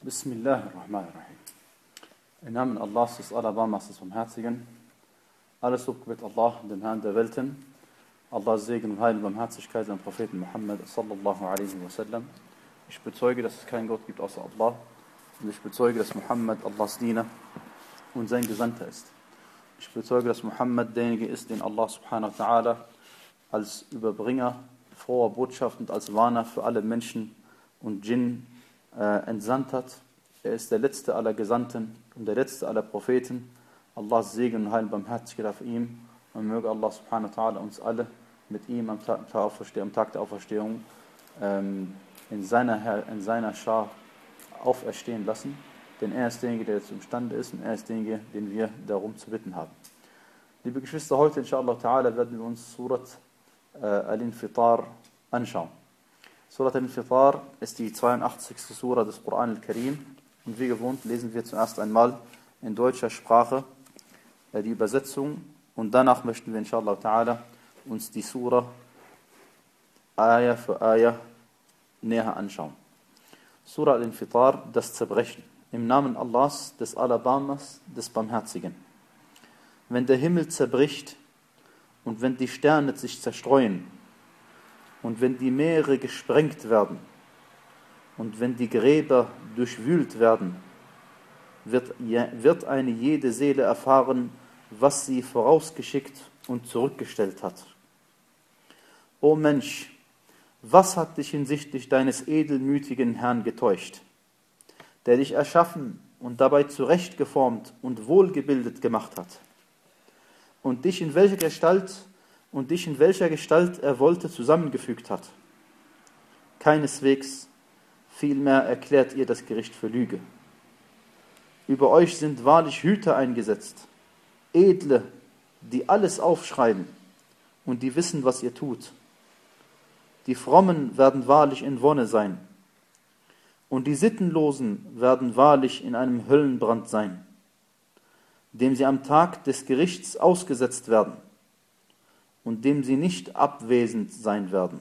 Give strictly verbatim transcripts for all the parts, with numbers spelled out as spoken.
Bismillahirrahmanirrahim. Im Namen Allahs des Allerbarmers des Barmherzigen. Alles Lob gebet Allah, dem Herrn der Welten. Allahs Segen und Heil und Barmherzigkeit an Propheten Muhammad sallallahu alaihi wasallam. Ich bezeuge, dass es keinen Gott gibt außer Allah. Und ich bezeuge, dass Muhammad Allahs Diener und sein Gesandter ist. Ich bezeuge, dass Muhammad derjenige ist, den Allah subhanahu wa ta'ala als Überbringer froher Botschaft und als Warner für alle Menschen und Djinn äh, entsandt hat. Er ist der letzte aller Gesandten und der letzte aller Propheten. Allahs Segen und Heil und Barmherzigkeit auf ihm. Und möge Allah subhanahu wa ta'ala uns alle mit ihm am Tag, am Tag der Auferstehung ähm, in seiner, in seiner Schar auferstehen lassen. Denn er ist derjenige, der jetzt imstande ist, und er ist derjenige, den wir darum zu bitten haben. Liebe Geschwister, heute inshallah ta'ala werden wir uns Surat äh, Al-Infitar anschauen. Surat Al-Infitar ist die zweiundachtzigste Surah des Koran al-Karim. Und wie gewohnt lesen wir zuerst einmal in deutscher Sprache äh, die Übersetzung. Und danach möchten wir inshallah ta'ala uns die Surah Ayah für Ayah näher anschauen. Surah Al-Infitar, das Zerbrechen. Im Namen Allahs, des Allerbarmers, des Barmherzigen. Wenn der Himmel zerbricht und wenn die Sterne sich zerstreuen und wenn die Meere gesprengt werden und wenn die Gräber durchwühlt werden, wird, wird eine jede Seele erfahren, was sie vorausgeschickt und zurückgestellt hat. O Mensch, was hat dich hinsichtlich deines edelmütigen Herrn getäuscht, der dich erschaffen und dabei zurechtgeformt und wohlgebildet gemacht hat, und dich in welcher Gestalt und dich in welcher Gestalt er wollte zusammengefügt hat. Keineswegs, vielmehr erklärt ihr das Gericht für Lüge. Über euch sind wahrlich Hüter eingesetzt, Edle, die alles aufschreiben und die wissen, was ihr tut. Die Frommen werden wahrlich in Wonne sein, und die Sittenlosen werden wahrlich in einem Höllenbrand sein, dem sie am Tag des Gerichts ausgesetzt werden und dem sie nicht abwesend sein werden.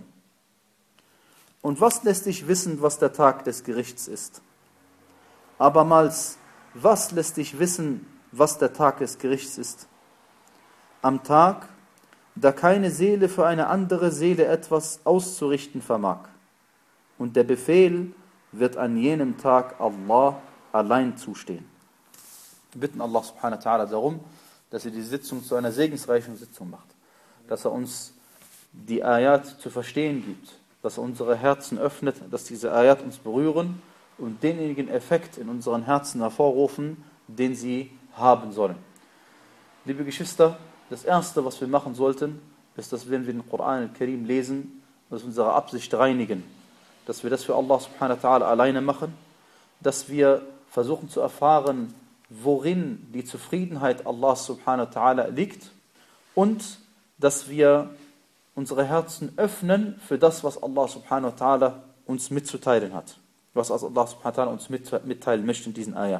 Und was lässt dich wissen, was der Tag des Gerichts ist? Abermals, was lässt dich wissen, was der Tag des Gerichts ist? Am Tag, da keine Seele für eine andere Seele etwas auszurichten vermag. Und der Befehl wird an jenem Tag Allah allein zustehen. Wir bitten Allah subhanahu wa ta'ala darum, dass er die Sitzung zu einer segensreichen Sitzung macht. Dass er uns die Ayat zu verstehen gibt. Dass er unsere Herzen öffnet, dass diese Ayat uns berühren und denjenigen Effekt in unseren Herzen hervorrufen, den sie haben sollen. Liebe Geschwister, das Erste, was wir machen sollten, ist, dass wenn wir den Koran al-Karim lesen, dass wir unsere Absicht reinigen. Dass wir das für Allah subhanahu wa ta'ala alleine machen. Dass wir versuchen zu erfahren, worin die Zufriedenheit Allah subhanahu wa ta'ala liegt. Und dass wir unsere Herzen öffnen für das, was Allah subhanahu wa ta'ala uns mitzuteilen hat. Was Allah subhanahu wa ta'ala uns mitteilen möchte in diesen Ayat.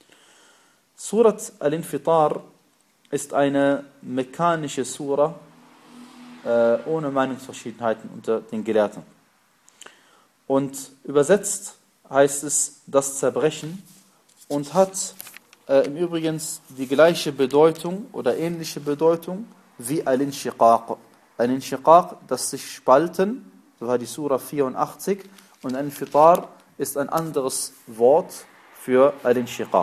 Surat Al-Infitar ist eine mekkanische Surah, äh, ohne Meinungsverschiedenheiten unter den Gelehrten. Und übersetzt heißt es das Zerbrechen und hat äh, im Übrigen die gleiche Bedeutung oder ähnliche Bedeutung wie Al-Inshiqaq. Al-Inshiqaq, das sich spalten, so war die Surah vierundachtzig, und Al-Infitar ist ein anderes Wort für Al-Inshiqaq.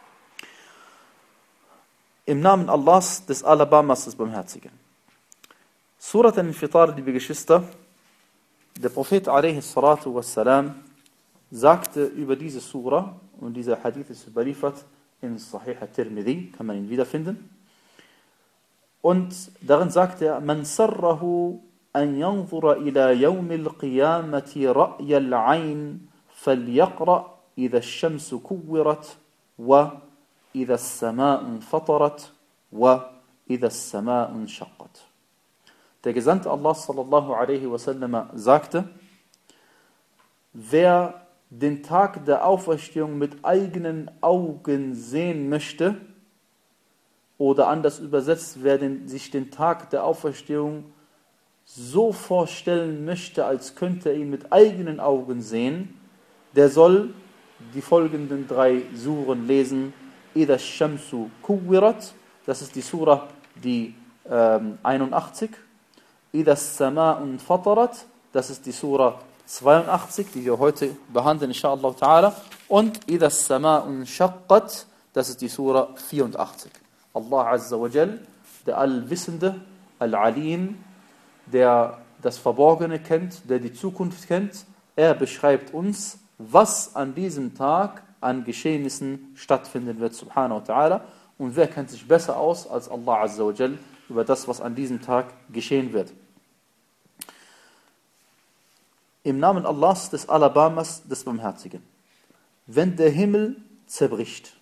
Im Namen Allahs, des Allerbarmers, des Barmherzigen. Surat Al-Infitar, liebe Geschwister, der Prophet alaihi salatu wassalam sagte über diese Surah, und dieser Hadith ist überliefert in Sahih al-Tirmidhi, kann man ihn wiederfinden. Und darin sagt er, Man sarrahu an yanzura ila yawm al-qiyamati ra'ya al-ayn falyaqra idha ash-shamsu kuwirat wa idha as-sama'u fatarat wa idha as-sama'u shaqqat. Der Gesandte Allah sallallahu alaihi wasallam sagte, wer den Tag der Auferstehung mit eigenen Augen sehen möchte, oder anders übersetzt, wer den, sich den Tag der Auferstehung so vorstellen möchte, als könnte er ihn mit eigenen Augen sehen, der soll die folgenden drei Suren lesen. Ida Shamsu Kuwirat, das ist die Sura die ähm, einundachtzig. Ida Sama'un Fatarat, das ist die Sura zweiundachtzig, die wir heute behandeln, inshallah ta'ala. Und Ida Sama'un Shaqqat, das ist die Sura vierundachtzig. Allah Azza wa Jal, der Allwissende, Al-Alim, der das Verborgene kennt, der die Zukunft kennt, er beschreibt uns, was an diesem Tag an Geschehnissen stattfinden wird, subhanahu wa ta'ala. Und wer kennt sich besser aus als Allah Azza wa Jal über das, was an diesem Tag geschehen wird. Im Namen Allahs, des Alabamas, des Barmherzigen. Wenn der Himmel zerbricht.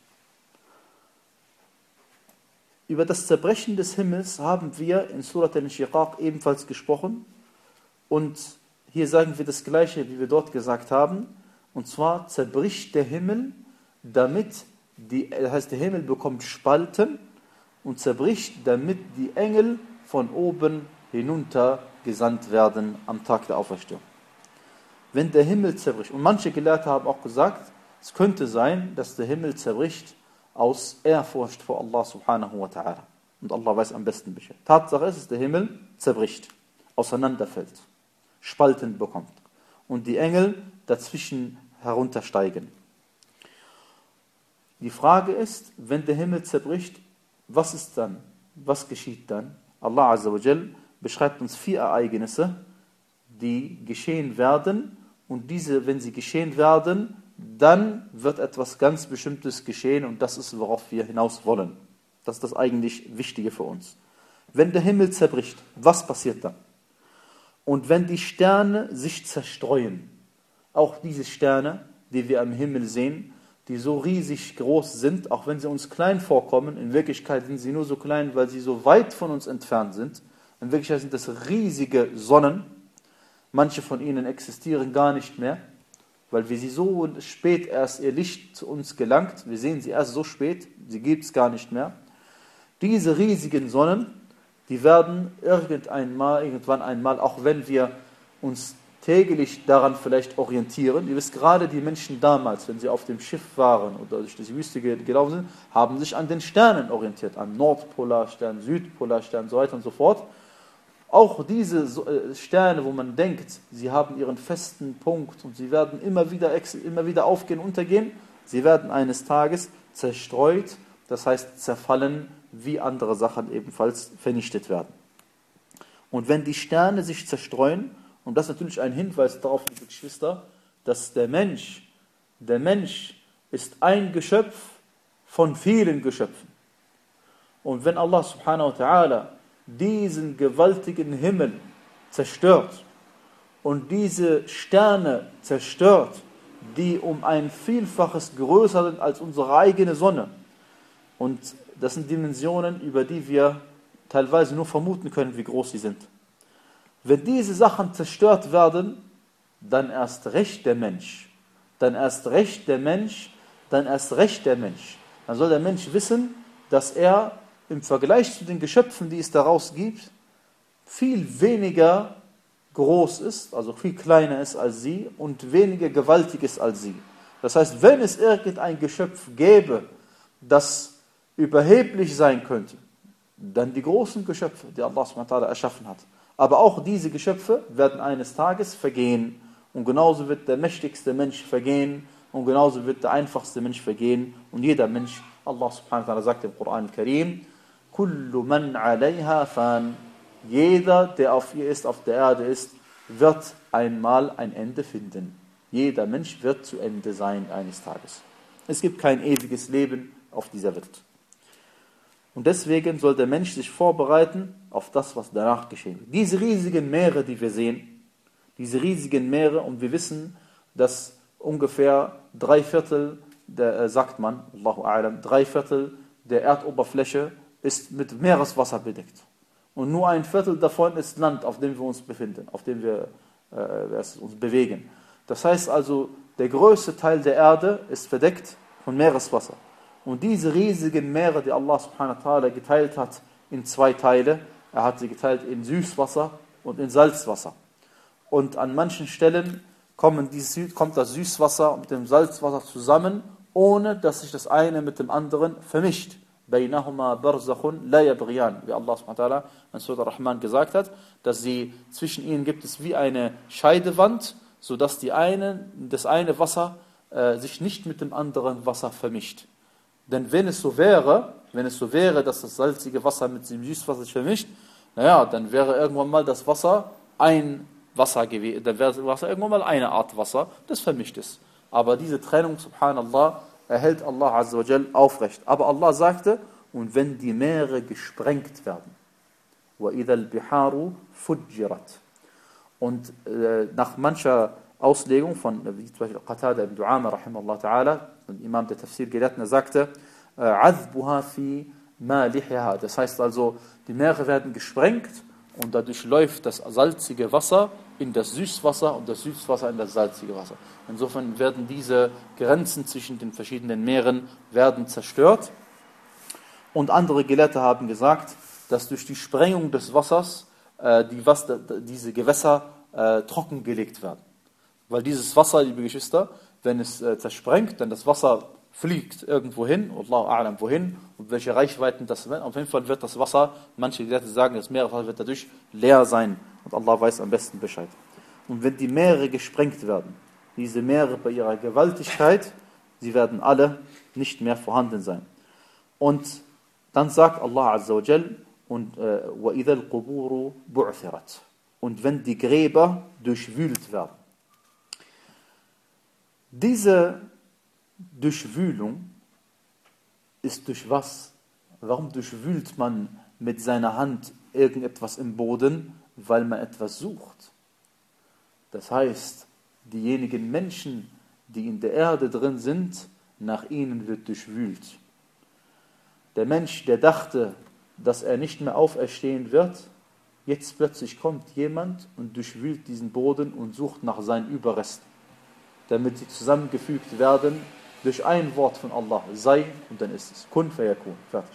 Über das Zerbrechen des Himmels haben wir in Surat al-Inshiqaq ebenfalls gesprochen. Und hier sagen wir das Gleiche, wie wir dort gesagt haben. Und zwar zerbricht der Himmel, damit die, das heißt, der Himmel bekommt Spalten und zerbricht, damit die Engel von oben hinunter gesandt werden am Tag der Auferstehung. Wenn der Himmel zerbricht, und manche Gelehrte haben auch gesagt, es könnte sein, dass der Himmel zerbricht aus Ehrfurcht vor Allah subhanahu wa ta'ala. Und Allah weiß am besten Bescheid. Tatsache ist, dass der Himmel zerbricht, auseinanderfällt, Spalten bekommt und die Engel dazwischen heruntersteigen. Die Frage ist, wenn der Himmel zerbricht, was ist dann? Was geschieht dann? Allah Azza wa Jal beschreibt uns vier Ereignisse, die geschehen werden. Und diese, wenn sie geschehen werden, dann wird etwas ganz Bestimmtes geschehen und das ist, worauf wir hinaus wollen. Das ist das eigentlich Wichtige für uns. Wenn der Himmel zerbricht, was passiert dann? Und wenn die Sterne sich zerstreuen, auch diese Sterne, die wir am Himmel sehen, die so riesig groß sind, auch wenn sie uns klein vorkommen, in Wirklichkeit sind sie nur so klein, weil sie so weit von uns entfernt sind. In Wirklichkeit sind das riesige Sonnen. Manche von ihnen existieren gar nicht mehr, weil wir sie so spät erst ihr Licht zu uns gelangt. Wir sehen sie erst so spät, sie gibt es gar nicht mehr. Diese riesigen Sonnen, die werden irgendeinmal, irgendwann einmal, auch wenn wir uns täglich daran vielleicht orientieren. Ihr wisst, gerade die Menschen damals, wenn sie auf dem Schiff waren oder durch die Wüste gelaufen sind, haben sich an den Sternen orientiert, an Nordpolarstern, Südpolarstern und so weiter und so fort. Auch diese Sterne, wo man denkt, sie haben ihren festen Punkt und sie werden immer wieder, immer wieder aufgehen, untergehen, sie werden eines Tages zerstreut, das heißt zerfallen, wie andere Sachen ebenfalls vernichtet werden. Und wenn die Sterne sich zerstreuen, und das ist natürlich ein Hinweis darauf, liebe Geschwister, dass der Mensch, der Mensch ist ein Geschöpf von vielen Geschöpfen. Und wenn Allah subhanahu wa ta'ala diesen gewaltigen Himmel zerstört und diese Sterne zerstört, die um ein Vielfaches größer sind als unsere eigene Sonne, und das sind Dimensionen, über die wir teilweise nur vermuten können, wie groß sie sind. Wenn diese Sachen zerstört werden, dann erst recht der Mensch. Dann erst recht der Mensch, dann erst recht der Mensch. Dann soll der Mensch wissen, dass er im Vergleich zu den Geschöpfen, die es daraus gibt, viel weniger groß ist, also viel kleiner ist als sie und weniger gewaltig ist als sie. Das heißt, wenn es irgendein Geschöpf gäbe, das überheblich sein könnte, dann die großen Geschöpfe, die Allah subhanahu wa ta'ala erschaffen hat. Aber auch diese Geschöpfe werden eines Tages vergehen. Und genauso wird der mächtigste Mensch vergehen. Und genauso wird der einfachste Mensch vergehen. Und jeder Mensch, Allah subhanahu wa ta'ala sagt im Koran al-Karim, Kullu man alayha fan. Jeder, der auf ihr ist, auf der Erde ist, wird einmal ein Ende finden. Jeder Mensch wird zu Ende sein eines Tages. Es gibt kein ewiges Leben auf dieser Welt. Und deswegen soll der Mensch sich vorbereiten auf das, was danach geschehen wird. Diese riesigen Meere, die wir sehen, diese riesigen Meere, und wir wissen, dass ungefähr drei Viertel, der, äh, sagt man, Allahu a'lam, drei Viertel der Erdoberfläche ist mit Meereswasser bedeckt. Und nur ein Viertel davon ist Land, auf dem wir uns befinden, auf dem wir äh, uns bewegen. Das heißt also, der größte Teil der Erde ist verdeckt von Meereswasser. Und diese riesigen Meere, die Allah subhanahu wa ta'ala geteilt hat in zwei Teile, er hat sie geteilt in Süßwasser und in Salzwasser. Und an manchen Stellen kommen die, kommt das Süßwasser mit dem Salzwasser zusammen, ohne dass sich das eine mit dem anderen vermischt. بَيْنَهُمَا بَرْزَخٌ لَا يَبْغِيَانِ, wie Allah subhanahu wa ta'ala in Surah Ar-Rahman gesagt hat, dass sie, zwischen ihnen gibt es wie eine Scheidewand, sodass die eine, das eine Wasser äh, sich nicht mit dem anderen Wasser vermischt. Denn wenn es so wäre, wenn es so wäre, dass das salzige Wasser mit dem Süßwasser sich vermischt, naja, dann wäre irgendwann mal das Wasser ein Wasser gewesen, dann wäre das Wasser irgendwann mal eine Art Wasser, das vermischt ist. Aber diese Trennung, subhanallah, erhält Allah Azza wa Jal aufrecht. Aber Allah sagte, und wenn die Meere gesprengt werden, وَإِذَا الْبِحَارُ فُجِّرَتْ. Und äh, nach mancher Auslegung von, wie zum Beispiel Qatada ibn Du'ama, rahimahullah ta'ala, ein Imam der Tafsir-Gelehrten, sagte, عَذْبُهَا فِي مَالِحِهَا. Das heißt also, die Meere werden gesprengt und dadurch läuft das salzige Wasser in das Süßwasser und das Süßwasser in das salzige Wasser. Insofern werden diese Grenzen zwischen den verschiedenen Meeren werden zerstört. Und andere Gelehrte haben gesagt, dass durch die Sprengung des Wassers äh, die Was- diese Gewässer äh, trockengelegt werden. Weil dieses Wasser, liebe Geschwister, wenn es äh, zersprengt, dann das Wasser fliegt irgendwo hin, Allahu a'lam wohin, und welche Reichweiten das wird. Auf jeden Fall wird das Wasser, manche Gelehrte sagen, das Meerwasser wird dadurch leer sein. Und Allah weiß am besten Bescheid. Und wenn die Meere gesprengt werden, diese Meere bei ihrer Gewaltigkeit, sie werden alle nicht mehr vorhanden sein. Und dann sagt Allah Azza wa Jal, und äh, وَإِذَا الْقُبُورُ بُعْثِرَتْ. Und wenn die Gräber durchwühlt werden. Diese Durchwühlung ist durch was? Warum durchwühlt man mit seiner Hand irgendetwas im Boden? Weil man etwas sucht. Das heißt, diejenigen Menschen, die in der Erde drin sind, nach ihnen wird durchwühlt. Der Mensch, der dachte, dass er nicht mehr auferstehen wird, jetzt plötzlich kommt jemand und durchwühlt diesen Boden und sucht nach seinen Überresten, damit sie zusammengefügt werden durch ein Wort von Allah, sei, und dann ist es. Kun fayakun, fertig.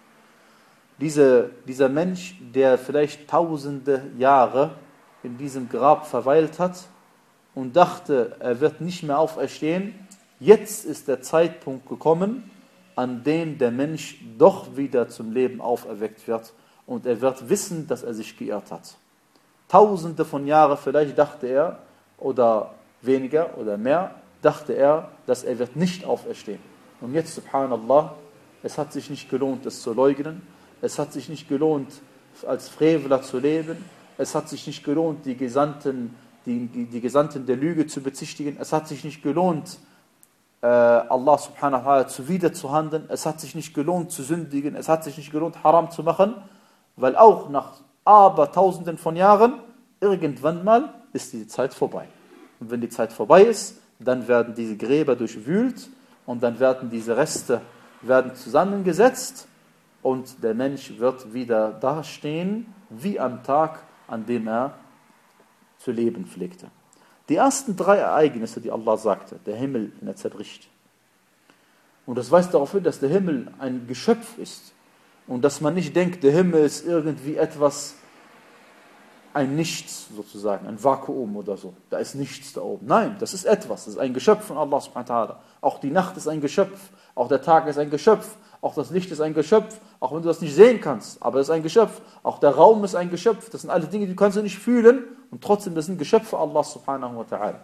Diese, dieser Mensch, der vielleicht tausende Jahre in diesem Grab verweilt hat und dachte, er wird nicht mehr auferstehen, jetzt ist der Zeitpunkt gekommen, an dem der Mensch doch wieder zum Leben auferweckt wird und er wird wissen, dass er sich geirrt hat. Tausende von Jahren vielleicht dachte er, oder weniger oder mehr, dachte er, dass er wird nicht auferstehen. Und jetzt, subhanallah, es hat sich nicht gelohnt, es zu leugnen, es hat sich nicht gelohnt, als Freveler zu leben, es hat sich nicht gelohnt, die Gesandten, die, die Gesandten der Lüge zu bezichtigen, es hat sich nicht gelohnt, äh, Allah subhanahu wa ta'ala zuwider zu handeln, es hat sich nicht gelohnt zu sündigen, es hat sich nicht gelohnt, Haram zu machen, weil auch nach aber tausenden von Jahren, irgendwann mal ist die Zeit vorbei. Und wenn die Zeit vorbei ist, dann werden diese Gräber durchwühlt und dann werden diese Reste werden zusammengesetzt und der Mensch wird wieder dastehen, wie am Tag, an dem er zu leben pflegte. Die ersten drei Ereignisse, die Allah sagte, der Himmel, wenn er zerbricht. Und das weist darauf hin, dass der Himmel ein Geschöpf ist und dass man nicht denkt, der Himmel ist irgendwie etwas, ein Nichts sozusagen, ein Vakuum oder so. Da ist nichts da oben. Nein, das ist etwas. Das ist ein Geschöpf von Allah subhanahu wa ta'ala. Auch die Nacht ist ein Geschöpf. Auch der Tag ist ein Geschöpf. Auch das Licht ist ein Geschöpf. Auch wenn du das nicht sehen kannst. Aber es ist ein Geschöpf. Auch der Raum ist ein Geschöpf. Das sind alle Dinge, die kannst du nicht fühlen. Und trotzdem, das sind Geschöpfe Allah subhanahu wa ta'ala.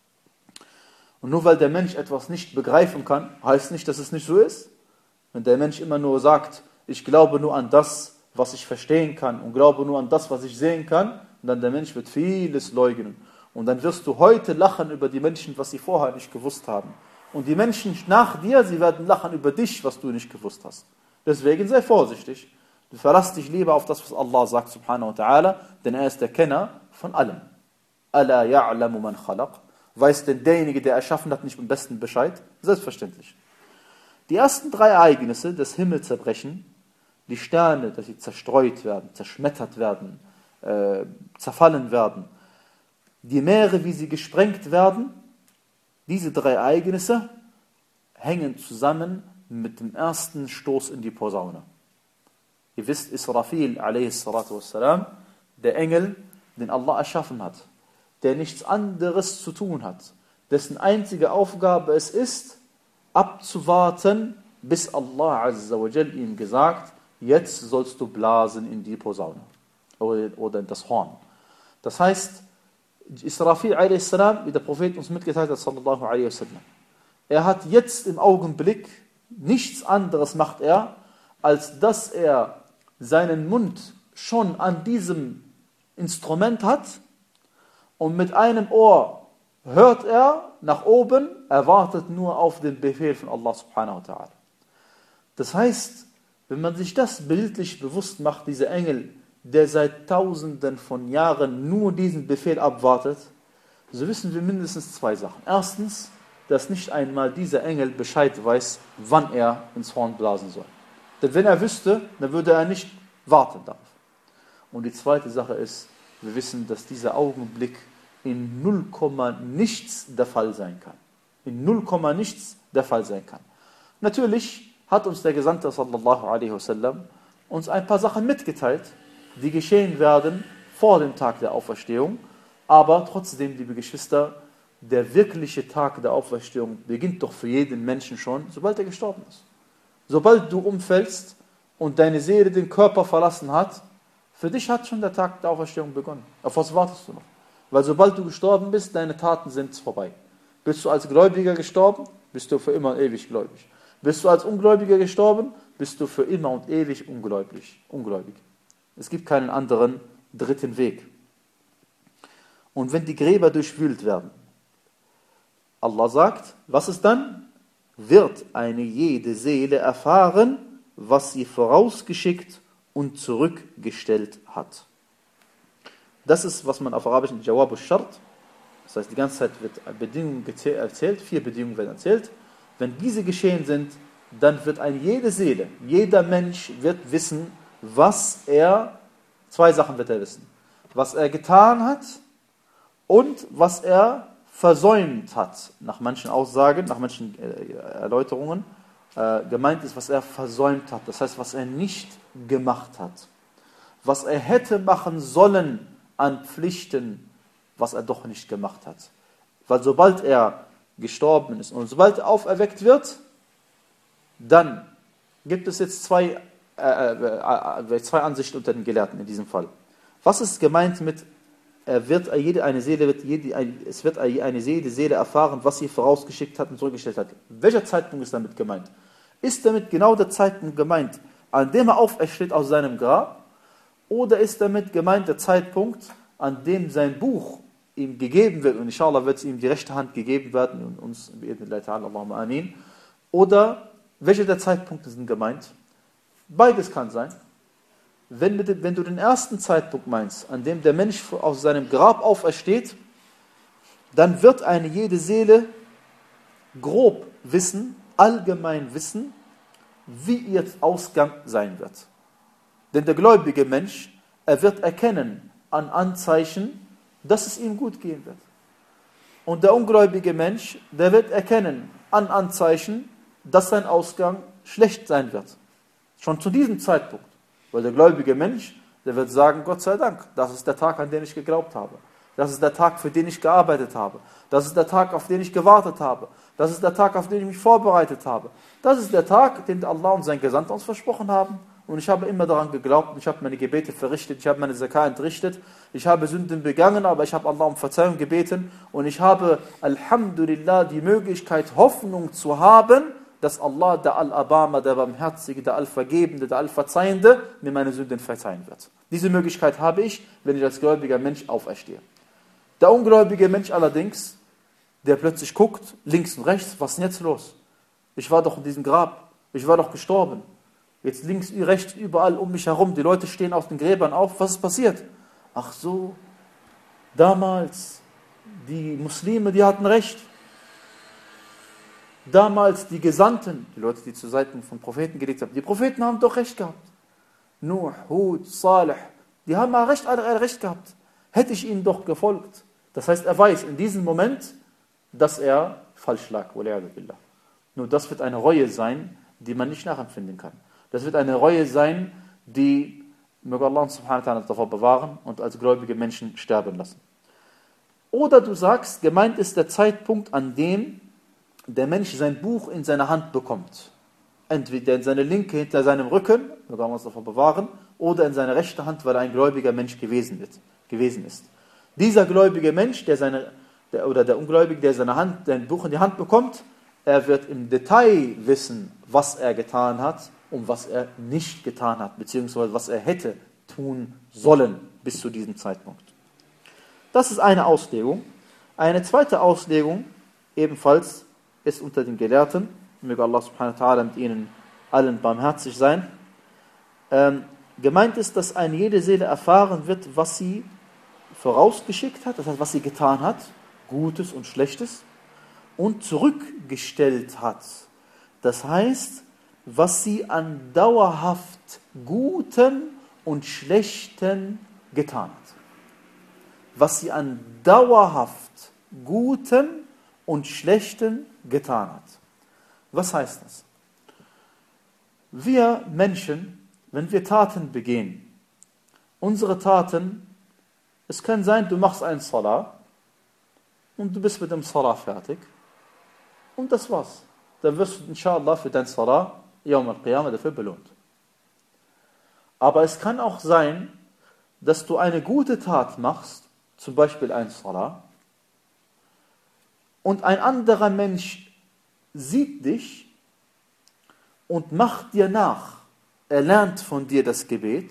Und nur weil der Mensch etwas nicht begreifen kann, heißt nicht, dass es nicht so ist. Wenn der Mensch immer nur sagt, ich glaube nur an das, was ich verstehen kann und glaube nur an das, was ich sehen kann, und dann der Mensch wird vieles leugnen. Und dann wirst du heute lachen über die Menschen, was sie vorher nicht gewusst haben. Und die Menschen nach dir, sie werden lachen über dich, was du nicht gewusst hast. Deswegen sei vorsichtig. Du verlass dich lieber auf das, was Allah sagt, subhanahu wa ta'ala, denn er ist der Kenner von allem. Ala ya'lamu man khalaq. Weiß denn derjenige, der erschaffen hat, nicht am besten Bescheid? Selbstverständlich. Die ersten drei Ereignisse, das Himmelzerbrechen, die Sterne, dass sie zerstreut werden, zerschmettert werden, äh, zerfallen werden, die Meere, wie sie gesprengt werden, diese drei Ereignisse hängen zusammen mit dem ersten Stoß in die Posaune. Ihr wisst, Israfil, alayhi salatu wassalam, der Engel, den Allah erschaffen hat, der nichts anderes zu tun hat, dessen einzige Aufgabe es ist, abzuwarten, bis Allah Azza wa Jal ihm gesagt, jetzt sollst du blasen in die Posaune oder, oder in das Horn. Das heißt, Israfil a s, wie der Prophet uns mitgeteilt hat, sallallahu alaihi wasallam, er hat jetzt im Augenblick nichts anderes macht er, als dass er seinen Mund schon an diesem Instrument hat und mit einem Ohr hört er nach oben, er wartet nur auf den Befehl von Allah subhanahu wa ta'ala. Das heißt, wenn man sich das bildlich bewusst macht, dieser Engel, der seit tausenden von Jahren nur diesen Befehl abwartet, so wissen wir mindestens zwei Sachen. Erstens, dass nicht einmal dieser Engel Bescheid weiß, wann er ins Horn blasen soll. Denn wenn er wüsste, dann würde er nicht warten darauf. Und die zweite Sache ist, wir wissen, dass dieser Augenblick in null Komma nichts der Fall sein kann. In null Komma nichts der Fall sein kann. Natürlich hat uns der Gesandte sallallahu alaihi wasallam uns ein paar Sachen mitgeteilt, die geschehen werden vor dem Tag der Auferstehung. Aber trotzdem, liebe Geschwister, der wirkliche Tag der Auferstehung beginnt doch für jeden Menschen schon, sobald er gestorben ist. Sobald du umfällst und deine Seele den Körper verlassen hat, für dich hat schon der Tag der Auferstehung begonnen. Auf was wartest du noch? Weil sobald du gestorben bist, deine Taten sind vorbei. Bist du als Gläubiger gestorben, bist du für immer und ewig gläubig. Bist du als Ungläubiger gestorben, bist du für immer und ewig ungläubig. ungläubig. Es gibt keinen anderen dritten Weg. Und wenn die Gräber durchwühlt werden, Allah sagt, was ist dann? Wird eine jede Seele erfahren, was sie vorausgeschickt und zurückgestellt hat. Das ist, was man auf Arabisch in Jawab al-Shart, das heißt, die ganze Zeit wird Bedingungen erzählt, vier Bedingungen werden erzählt. Wenn diese geschehen sind, dann wird eine jede Seele, jeder Mensch wird wissen, was er, zwei Sachen wird er wissen, was er getan hat und was er versäumt hat. Nach manchen Aussagen, nach manchen Erläuterungen, äh, gemeint ist, was er versäumt hat. Das heißt, was er nicht gemacht hat. Was er hätte machen sollen an Pflichten, was er doch nicht gemacht hat. Weil sobald er gestorben ist und sobald er auferweckt wird, dann gibt es jetzt zwei, äh, äh, zwei Ansichten unter den Gelehrten in diesem Fall. Was ist gemeint mit, er wird jede eine Seele wird jede, es wird eine Seele, Seele erfahren, was sie vorausgeschickt hat und zurückgestellt hat? Welcher Zeitpunkt ist damit gemeint? Ist damit genau der Zeitpunkt gemeint, an dem er aufersteht aus seinem Grab? Oder ist damit gemeint der Zeitpunkt, an dem sein Buch ihm gegeben wird, und inshallah wird es ihm die rechte Hand gegeben werden, und uns, Allahumma amin. Oder welche der Zeitpunkte sind gemeint? Beides kann sein. Wenn, wenn du den ersten Zeitpunkt meinst, an dem der Mensch aus seinem Grab aufersteht, dann wird eine jede Seele grob wissen, allgemein wissen, wie ihr Ausgang sein wird. Denn der gläubige Mensch, er wird erkennen an Anzeichen, dass es ihm gut gehen wird. Und der ungläubige Mensch, der wird erkennen an Anzeichen, dass sein Ausgang schlecht sein wird. Schon zu diesem Zeitpunkt. Weil der gläubige Mensch, der wird sagen, Gott sei Dank, das ist der Tag, an den ich geglaubt habe. Das ist der Tag, für den ich gearbeitet habe. Das ist der Tag, auf den ich gewartet habe. Das ist der Tag, auf den ich mich vorbereitet habe. Das ist der Tag, den Allah und sein Gesandter uns versprochen haben. Und ich habe immer daran geglaubt, und ich habe meine Gebete verrichtet, ich habe meine Zakah entrichtet, ich habe Sünden begangen, aber ich habe Allah um Verzeihung gebeten und ich habe, Alhamdulillah, die Möglichkeit, Hoffnung zu haben, dass Allah, der Al-Abama, der Barmherzige, der Allvergebende, der Allverzeihende, mir meine Sünden verzeihen wird. Diese Möglichkeit habe ich, wenn ich als gläubiger Mensch auferstehe. Der ungläubige Mensch allerdings, der plötzlich guckt, links und rechts, was ist denn jetzt los? Ich war doch in diesem Grab, ich war doch gestorben. Jetzt links, rechts, überall um mich herum, die Leute stehen aus den Gräbern auf, was ist passiert? Ach so, damals, die Muslime, die hatten recht. Damals die Gesandten, die Leute, die zu Seiten von Propheten gelegt haben, die Propheten haben doch recht gehabt. Nuh, Hud, Salih, die haben mal recht, alle recht gehabt. Hätte ich ihnen doch gefolgt. Das heißt, er weiß in diesem Moment, dass er falsch lag. Nur das wird eine Reue sein, die man nicht nachempfinden kann. Das wird eine Reue sein, die möge Allah subhanahu wa ta'ala davor bewahren und als gläubige Menschen sterben lassen. Oder du sagst, gemeint ist der Zeitpunkt, an dem der Mensch sein Buch in seine Hand bekommt. Entweder in seine linke hinter seinem Rücken, wir wollen uns davor bewahren, oder in seine rechte Hand, weil er ein gläubiger Mensch gewesen, wird, gewesen ist. Dieser gläubige Mensch, der seine, der, oder der Ungläubige, der seine Hand, sein Buch in die Hand bekommt, er wird im Detail wissen, was er getan hat und was er nicht getan hat, beziehungsweise was er hätte tun sollen bis zu diesem Zeitpunkt. Das ist eine Auslegung. Eine zweite Auslegung, ebenfalls, ist unter den Gelehrten, möge Allah subhanahu wa ta'ala mit ihnen allen barmherzig sein, ähm, gemeint ist, dass eine jede Seele erfahren wird, was sie vorausgeschickt hat, das heißt, was sie getan hat, Gutes und Schlechtes, und zurückgestellt hat. Das heißt, was sie an dauerhaft Guten und Schlechten getan hat. Was sie an dauerhaft Guten und Schlechten getan hat. Was heißt das? Wir Menschen, wenn wir Taten begehen, unsere Taten, es kann sein, du machst einen Salah und du bist mit dem Salah fertig und das war's. Dann wirst du inshallah für dein Salah Yawm al-Qiyamah dafür belohnt. Aber es kann auch sein, dass du eine gute Tat machst, zum Beispiel ein Salah, und ein anderer Mensch sieht dich und macht dir nach, er lernt von dir das Gebet,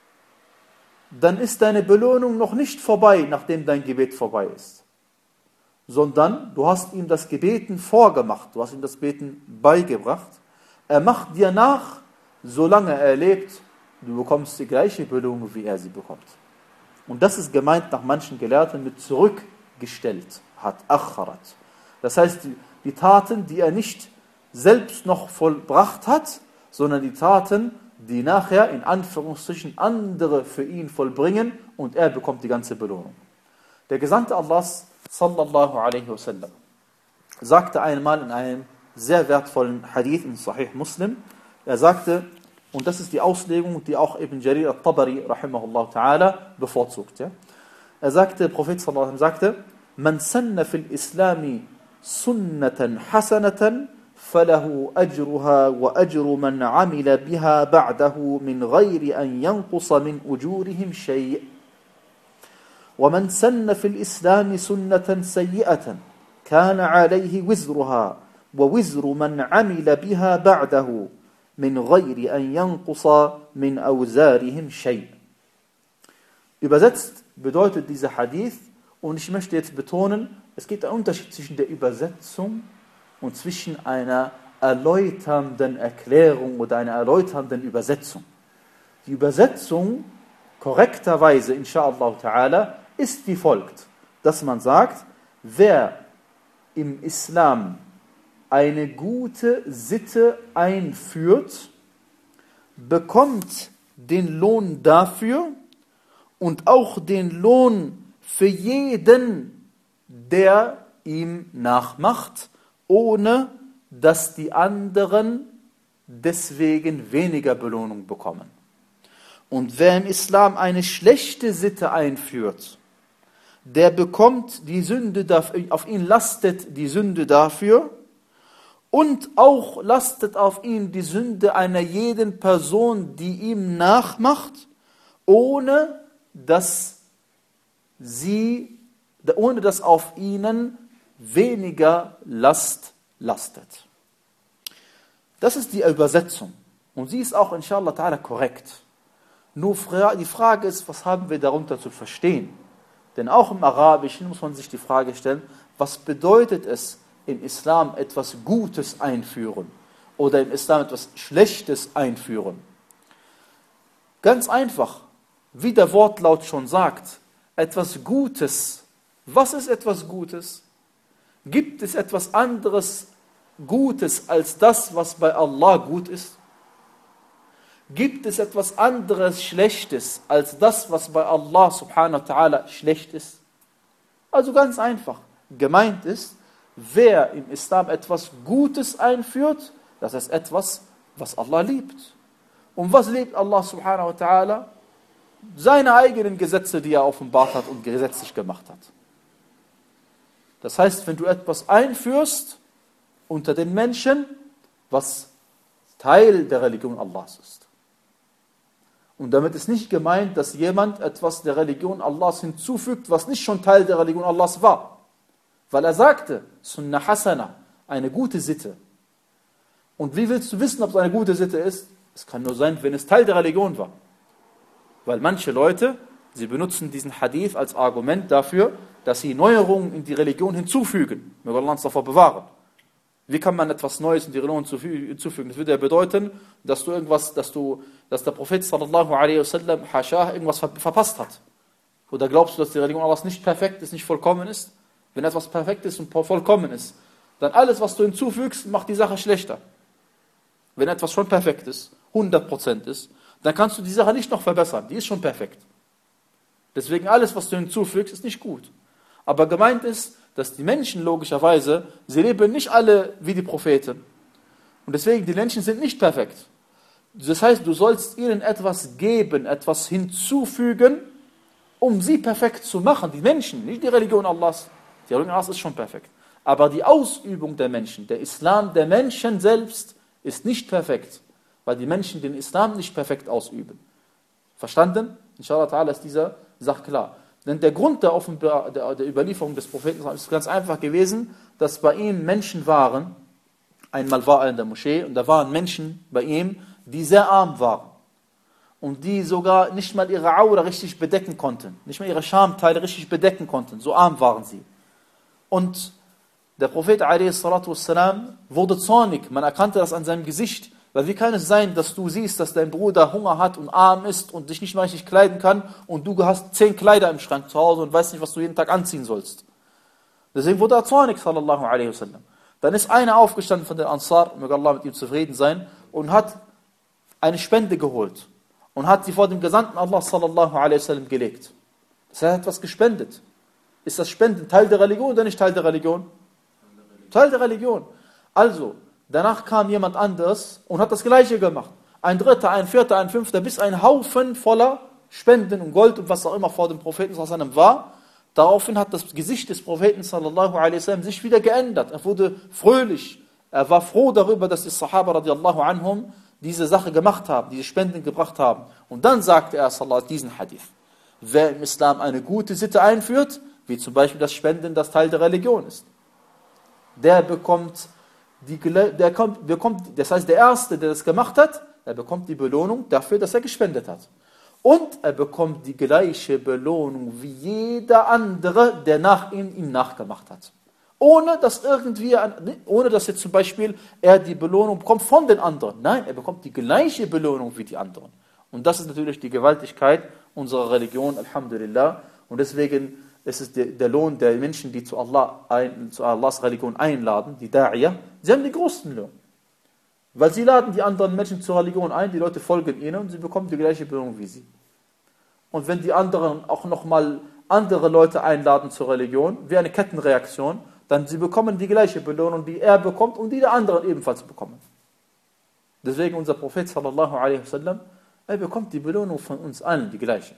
dann ist deine Belohnung noch nicht vorbei, nachdem dein Gebet vorbei ist. Sondern du hast ihm das Gebeten vorgemacht, du hast ihm das Beten beigebracht. Er macht dir nach, solange er lebt, du bekommst die gleiche Belohnung, wie er sie bekommt. Und das ist gemeint nach manchen Gelehrten mit zurückgestellt hat, akharat. Das heißt, die, die Taten, die er nicht selbst noch vollbracht hat, sondern die Taten, die nachher in Anführungsstrichen andere für ihn vollbringen und er bekommt die ganze Belohnung. Der Gesandte Allahs, sallallahu alaihi wasallam, sagte einmal in einem sehr wertvollen Hadith in Sahih Muslim, er sagte, und das ist die Auslegung, die auch Ibn Jarir al-Tabari, rahimahullah ta'ala, bevorzugt. Ja? Er sagte, der Prophet sallallahu alaihi wasallam sagte, man sanna fil Islami sunnatan hasanatan, فله أجرها وأجر من عمل بها بعده من غير أن ينقص من أجورهم شيء ومن سن في الإسلام سنة سيئة كان عليه وزرها ووزر من عمل بها بعده من غير أن ينقص من أوزارهم شيء. Übersetzt bedeutet dieser Hadith, und ich möchte jetzt betonen, es gibt einen Unterschied zwischen der Übersetzung und zwischen einer erläuternden Erklärung oder einer erläuternden Übersetzung. Die Übersetzung korrekterweise, inshallah ta'ala, ist wie folgt, dass man sagt, wer im Islam eine gute Sitte einführt, bekommt den Lohn dafür und auch den Lohn für jeden, der ihm nachmacht, ohne dass die anderen deswegen weniger Belohnung bekommen. Und wer im Islam eine schlechte Sitte einführt, der bekommt die Sünde, auf ihn lastet die Sünde dafür und auch lastet auf ihn die Sünde einer jeden Person, die ihm nachmacht, ohne dass sie, ohne dass auf ihnen weniger Last lastet. Das ist die Übersetzung. Und sie ist auch inshallah ta'ala korrekt. Nur die Frage ist, was haben wir darunter zu verstehen? Denn auch im Arabischen muss man sich die Frage stellen, was bedeutet es, im Islam etwas Gutes einführen oder im Islam etwas Schlechtes einführen? Ganz einfach, wie der Wortlaut schon sagt, etwas Gutes. Was ist etwas Gutes? Gibt es etwas anderes Gutes als das, was bei Allah gut ist? Gibt es etwas anderes Schlechtes als das, was bei Allah subhanahu wa ta'ala schlecht ist? Also ganz einfach. Gemeint ist, wer im Islam etwas Gutes einführt, das ist etwas, was Allah liebt. Und was liebt Allah subhanahu wa ta'ala? Seine eigenen Gesetze, die er offenbart hat und gesetzlich gemacht hat. Das heißt, wenn du etwas einführst unter den Menschen, was Teil der Religion Allahs ist. Und damit ist nicht gemeint, dass jemand etwas der Religion Allahs hinzufügt, was nicht schon Teil der Religion Allahs war. Weil er sagte, Sunnah Hasana, eine gute Sitte. Und wie willst du wissen, ob es eine gute Sitte ist? Es kann nur sein, wenn es Teil der Religion war. Weil manche Leute, sie benutzen diesen Hadith als Argument dafür, dass sie Neuerungen in die Religion hinzufügen. Möge Allah uns davor bewahren. Wie kann man etwas Neues in die Religion hinzufügen? Das würde ja bedeuten, dass du irgendwas, dass du, dass der Prophet sallallahu alaihi wasallam, Hascha, irgendwas verpasst hat. Oder glaubst du, dass die Religion Allahs nicht perfekt ist, nicht vollkommen ist? Wenn etwas perfekt ist und vollkommen ist, dann alles, was du hinzufügst, macht die Sache schlechter. Wenn etwas schon perfekt ist, hundert Prozent ist, dann kannst du die Sache nicht noch verbessern. Die ist schon perfekt. Deswegen alles, was du hinzufügst, ist nicht gut. Aber gemeint ist, dass die Menschen logischerweise, sie leben nicht alle wie die Propheten. Und deswegen, die Menschen sind nicht perfekt. Das heißt, du sollst ihnen etwas geben, etwas hinzufügen, um sie perfekt zu machen. Die Menschen, nicht die Religion Allahs. Die Religion Allahs ist schon perfekt. Aber die Ausübung der Menschen, der Islam der Menschen selbst, ist nicht perfekt. Weil die Menschen den Islam nicht perfekt ausüben. Verstanden? Inshallah ta'ala ist dieser Sache klar. Denn der Grund der, Offenbar der, der Überlieferung des Propheten ist ganz einfach gewesen, dass bei ihm Menschen waren, einmal war er in der Moschee, und da waren Menschen bei ihm, die sehr arm waren. Und die sogar nicht mal ihre Aura richtig bedecken konnten. Nicht mal ihre Schamteile richtig bedecken konnten. So arm waren sie. Und der Prophet a s. wurde zornig. Man erkannte das an seinem Gesicht. Weil wie kann es sein, dass du siehst, dass dein Bruder Hunger hat und arm ist und dich nicht mal richtig kleiden kann und du hast zehn Kleider im Schrank zu Hause und weißt nicht, was du jeden Tag anziehen sollst. Deswegen wurde er zornig, sallallahu alaihi wasallam. Dann ist einer aufgestanden von den Ansar, möge Allah mit ihm zufrieden sein, und hat eine Spende geholt und hat sie vor dem Gesandten Allah sallallahu alaihi wasallam gelegt. Das heißt, er hat etwas gespendet. Ist das Spenden Teil der Religion oder nicht Teil der Religion? Teil der Religion. Also, danach kam jemand anderes und hat das Gleiche gemacht. Ein Dritter, ein Vierter, ein Fünfter, bis ein Haufen voller Spenden und Gold und was auch immer vor dem Propheten sallallahu alaihi wasallam war. Daraufhin hat das Gesicht des Propheten sallallahu alaihi wasallam sich wieder geändert. Er wurde fröhlich. Er war froh darüber, dass die Sahaba radiallahu anhum diese Sache gemacht haben, diese Spenden gebracht haben. Und dann sagte er sallallahu diesen Hadith. Wer im Islam eine gute Sitte einführt, wie zum Beispiel das Spenden, das Teil der Religion ist, der bekommt Die, der kommt, bekommt, das heißt, der Erste, der das gemacht hat, er bekommt die Belohnung dafür, dass er gespendet hat. Und er bekommt die gleiche Belohnung wie jeder andere, der nach ihm, ihm nachgemacht hat. Ohne dass irgendwie, ohne dass jetzt zum Beispiel er die Belohnung bekommt von den anderen. Nein, er bekommt die gleiche Belohnung wie die anderen. Und das ist natürlich die Gewaltigkeit unserer Religion, Alhamdulillah. Und deswegen es ist der, der Lohn der Menschen, die zu, Allah ein, zu Allahs Religion einladen, die Da'iyah, sie haben den größten Lohn. Weil sie laden die anderen Menschen zur Religion ein, die Leute folgen ihnen und sie bekommen die gleiche Belohnung wie sie. Und wenn die anderen auch nochmal andere Leute einladen zur Religion, wie eine Kettenreaktion, dann sie bekommen die gleiche Belohnung, die er bekommt und die der anderen ebenfalls bekommen. Deswegen unser Prophet sallallahu alaihi wasallam, er bekommt die Belohnung von uns allen, die gleiche.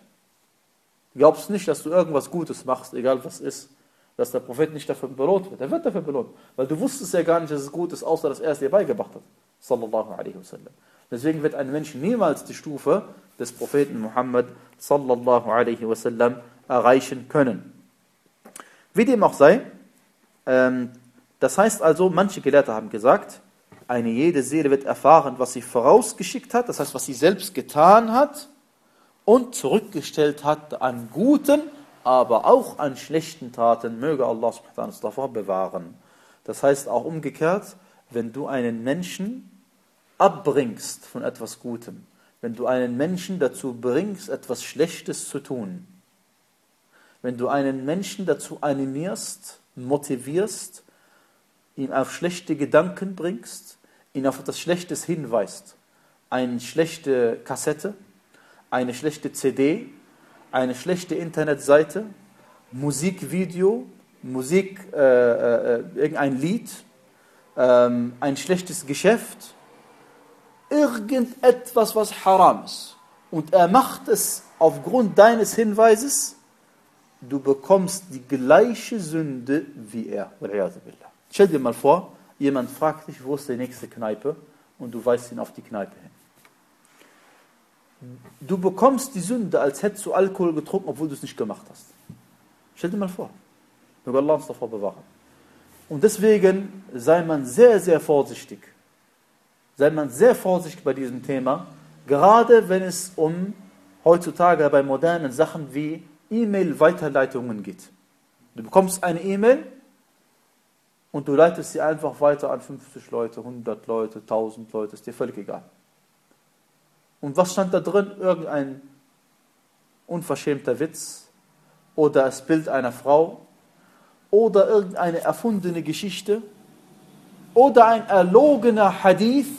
Du glaubst nicht, dass du irgendwas Gutes machst, egal was ist, dass der Prophet nicht dafür belohnt wird. Er wird dafür belohnt, weil du wusstest ja gar nicht, dass es gut ist, außer dass er es dir beigebracht hat. Sallallahu alaihi wasallam. Deswegen wird ein Mensch niemals die Stufe des Propheten Muhammad sallallahu alaihi wasallam erreichen können. Wie dem auch sei, ähm, das heißt also, manche Gelehrte haben gesagt, eine jede Seele wird erfahren, was sie vorausgeschickt hat, das heißt, was sie selbst getan hat, und zurückgestellt hat an guten, aber auch an schlechten Taten. Möge Allah subhanahu wa ta'ala davor bewahren. Das heißt auch umgekehrt, wenn du einen Menschen abbringst von etwas Gutem, wenn du einen Menschen dazu bringst, etwas Schlechtes zu tun, wenn du einen Menschen dazu animierst, motivierst, ihn auf schlechte Gedanken bringst, ihn auf etwas Schlechtes hinweist, eine schlechte Kassette, eine schlechte C D, eine schlechte Internetseite, Musikvideo, Musik, äh, äh, irgendein Lied, ähm, ein schlechtes Geschäft, irgendetwas, was haram ist. Und er macht es aufgrund deines Hinweises, du bekommst die gleiche Sünde wie er. Stell dir mal vor, jemand fragt dich, wo ist die nächste Kneipe? Und du weist ihn auf die Kneipe hin. Du bekommst die Sünde, als hättest du Alkohol getrunken, obwohl du es nicht gemacht hast. Stell dir mal vor. Möge Allah uns davor bewahren. Und deswegen sei man sehr, sehr vorsichtig. Sei man sehr vorsichtig bei diesem Thema, gerade wenn es um heutzutage bei modernen Sachen wie E-Mail-Weiterleitungen geht. Du bekommst eine E-Mail und du leitest sie einfach weiter an fünfzig Leute, hundert Leute, tausend Leute, ist dir völlig egal. Und was stand da drin? Irgendein unverschämter Witz oder das Bild einer Frau oder irgendeine erfundene Geschichte oder ein erlogener Hadith.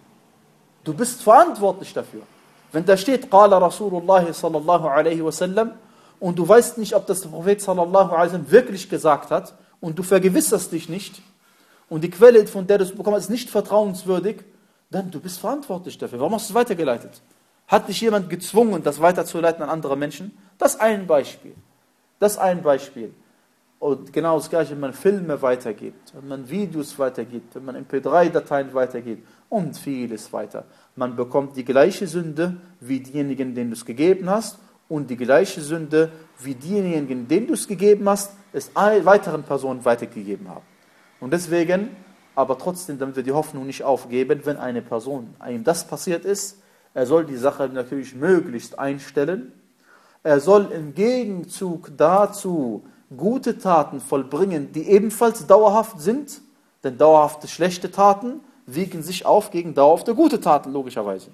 Du bist verantwortlich dafür. Wenn da steht, Qala Rasulullah sallallahu alaihi wasallam, und du weißt nicht, ob das der Prophet sallallahu alaihi wasallam wirklich gesagt hat und du vergewisserst dich nicht und die Quelle, von der du es bekommen hast, ist nicht vertrauenswürdig, dann du bist verantwortlich dafür. Warum hast du es weitergeleitet? Hat dich jemand gezwungen, das weiterzuleiten an andere Menschen? Das ist ein Beispiel. Das ist ein Beispiel. Und genau das Gleiche, wenn man Filme weitergibt, wenn man Videos weitergibt, wenn man M P drei Dateien weitergibt und vieles weiter. Man bekommt die gleiche Sünde wie diejenigen, denen du es gegeben hast, und die gleiche Sünde wie diejenigen, denen du es gegeben hast, es weiteren Personen weitergegeben haben. Und deswegen, aber trotzdem, damit wir die Hoffnung nicht aufgeben, wenn eine Person, einem das passiert ist, er soll die Sache natürlich möglichst einstellen. Er soll im Gegenzug dazu gute Taten vollbringen, die ebenfalls dauerhaft sind, denn dauerhafte schlechte Taten wiegen sich auf gegen dauerhafte gute Taten, logischerweise.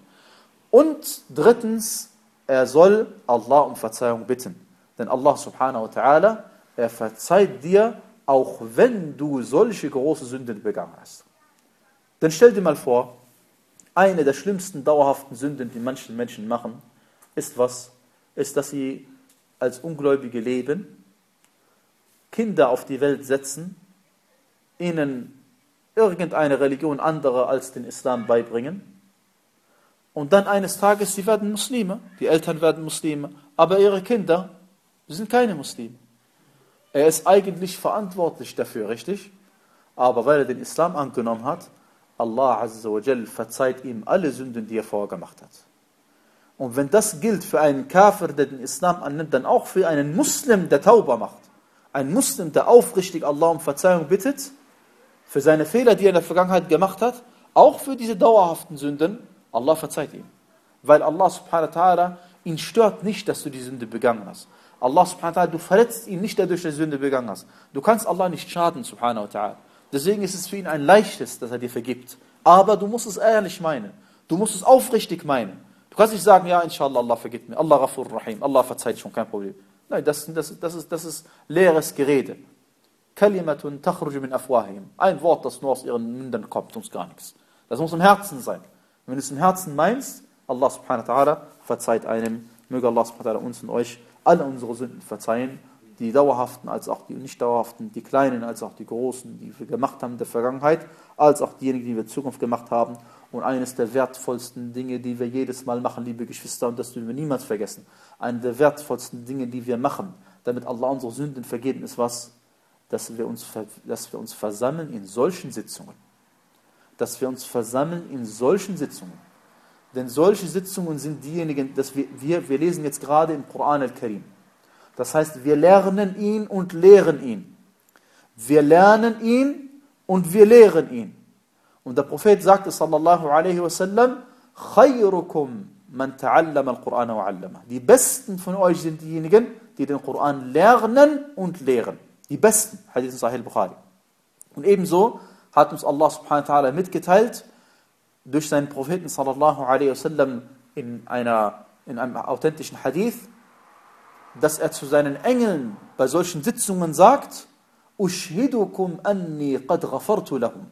Und drittens, er soll Allah um Verzeihung bitten. Denn Allah subhanahu wa ta'ala, er verzeiht dir, auch wenn du solche große Sünden begangen hast. Denn stell dir mal vor, eine der schlimmsten dauerhaften Sünden, die manche Menschen machen, ist was? Ist, dass sie als Ungläubige leben, Kinder auf die Welt setzen, ihnen irgendeine Religion andere als den Islam beibringen und dann eines Tages, sie werden Muslime, die Eltern werden Muslime, aber ihre Kinder, sie sind keine Muslime. Er ist eigentlich verantwortlich dafür, richtig? Aber weil er den Islam angenommen hat, Allah Azza wa Jal verzeiht ihm alle Sünden, die er vorher gemacht hat. Und wenn das gilt für einen Kafir, der den Islam annimmt, dann auch für einen Muslim, der Tauba macht. Ein Muslim, der aufrichtig Allah um Verzeihung bittet, für seine Fehler, die er in der Vergangenheit gemacht hat, auch für diese dauerhaften Sünden, Allah verzeiht ihm. Weil Allah subhanahu wa ta'ala, ihn stört nicht, dass du die Sünde begangen hast. Allah subhanahu wa ta'ala, du verletzt ihn nicht dadurch, dass du die Sünde begangen hast. Du kannst Allah nicht schaden, subhanahu wa ta'ala. Deswegen ist es für ihn ein leichtes, dass er dir vergibt. Aber du musst es ehrlich meinen. Du musst es aufrichtig meinen. Du kannst nicht sagen, ja, inshallah, Allah vergibt mir. Allah Ghafur Rahim. Allah verzeiht schon, kein Problem. Nein, das, das, das, ist, das ist leeres Gerede. Kalimatun takhruju min afwahihim. Ein Wort, das nur aus ihren Mündern kommt, sonst gar nichts. Das muss im Herzen sein. Wenn du es im Herzen meinst, Allah subhanahu wa ta'ala verzeiht einem. Möge Allah subhanahu wa ta'ala uns und euch alle unsere Sünden verzeihen. Die dauerhaften als auch die nicht dauerhaften, die kleinen als auch die großen, die wir gemacht haben in der Vergangenheit, als auch diejenigen, die wir in Zukunft gemacht haben. Und eines der wertvollsten Dinge, die wir jedes Mal machen, liebe Geschwister, und das dürfen wir niemals vergessen, eine der wertvollsten Dinge, die wir machen, damit Allah unsere Sünden vergeben, ist was? Dass wir uns, dass wir uns versammeln in solchen Sitzungen. Dass wir uns versammeln in solchen Sitzungen. Denn solche Sitzungen sind diejenigen, dass wir, wir, wir lesen jetzt gerade im Koran al-Karim. Das heißt, wir lernen ihn und lehren ihn. Wir lernen ihn und wir lehren ihn. Und der Prophet sagte, sallallahu alaihi wasallam, khayrukum man ta'allama al-Qur'an wa 'allama. Die Besten von euch sind diejenigen, die den Koran lernen und lehren. Die Besten, Hadith in Sahih al-Bukhari. Und ebenso hat uns Allah subhanahu wa ta'ala mitgeteilt, durch seinen Propheten sallallahu alaihi wasallam in, einer, in einem authentischen Hadith, dass er zu seinen Engeln bei solchen Sitzungen sagt, Ushhidukum anni qad ghafartu lahum.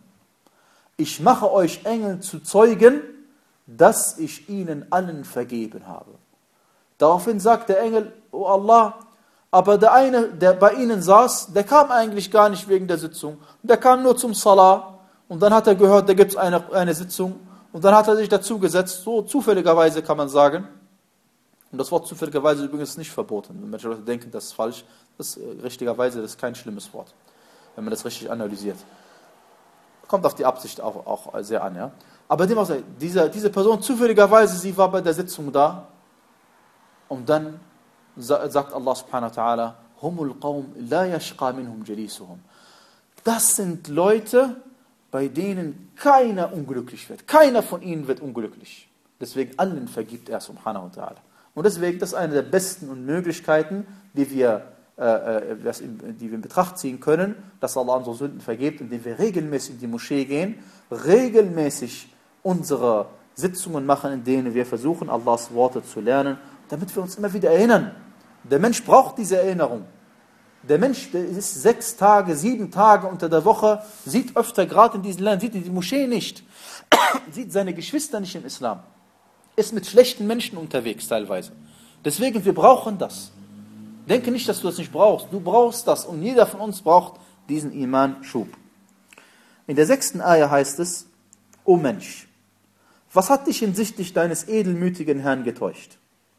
Ich mache euch Engel zu Zeugen, dass ich ihnen allen vergeben habe. Daraufhin sagt der Engel, oh Allah, aber der eine, der bei ihnen saß, der kam eigentlich gar nicht wegen der Sitzung. Der kam nur zum Salah und dann hat er gehört, da gibt es eine, eine Sitzung und dann hat er sich dazugesetzt, so zufälligerweise kann man sagen. Und das Wort zufälligerweise übrigens nicht verboten. Wenn manche Leute denken, das ist falsch, das ist äh, richtigerweise das ist kein schlimmes Wort, wenn man das richtig analysiert. Kommt auf die Absicht auch, auch sehr an. Ja? Aber dem auch sei, diese, diese Person zufälligerweise, sie war bei der Sitzung da und dann sagt Allah subhanahu wa ta'ala, Humul qawm la yashqa minhum jalisuhum. Das sind Leute, bei denen keiner unglücklich wird. Keiner von ihnen wird unglücklich. Deswegen allen vergibt er subhanahu wa ta'ala. Und deswegen, das ist eine der besten Möglichkeiten, die wir, äh, die wir in Betracht ziehen können, dass Allah unsere Sünden vergibt, indem wir regelmäßig in die Moschee gehen, regelmäßig unsere Sitzungen machen, in denen wir versuchen, Allahs Worte zu lernen, damit wir uns immer wieder erinnern. Der Mensch braucht diese Erinnerung. Der Mensch, der ist sechs Tage, sieben Tage unter der Woche, sieht öfter, gerade in diesen Ländern, sieht die Moschee nicht, sieht seine Geschwister nicht im Islam, ist mit schlechten Menschen unterwegs teilweise. Deswegen, wir brauchen das. Denke nicht, dass du das nicht brauchst. Du brauchst das und jeder von uns braucht diesen Iman-Schub. In der sechsten Ayah heißt es, O Mensch, was hat dich hinsichtlich deines edelmütigen Herrn getäuscht?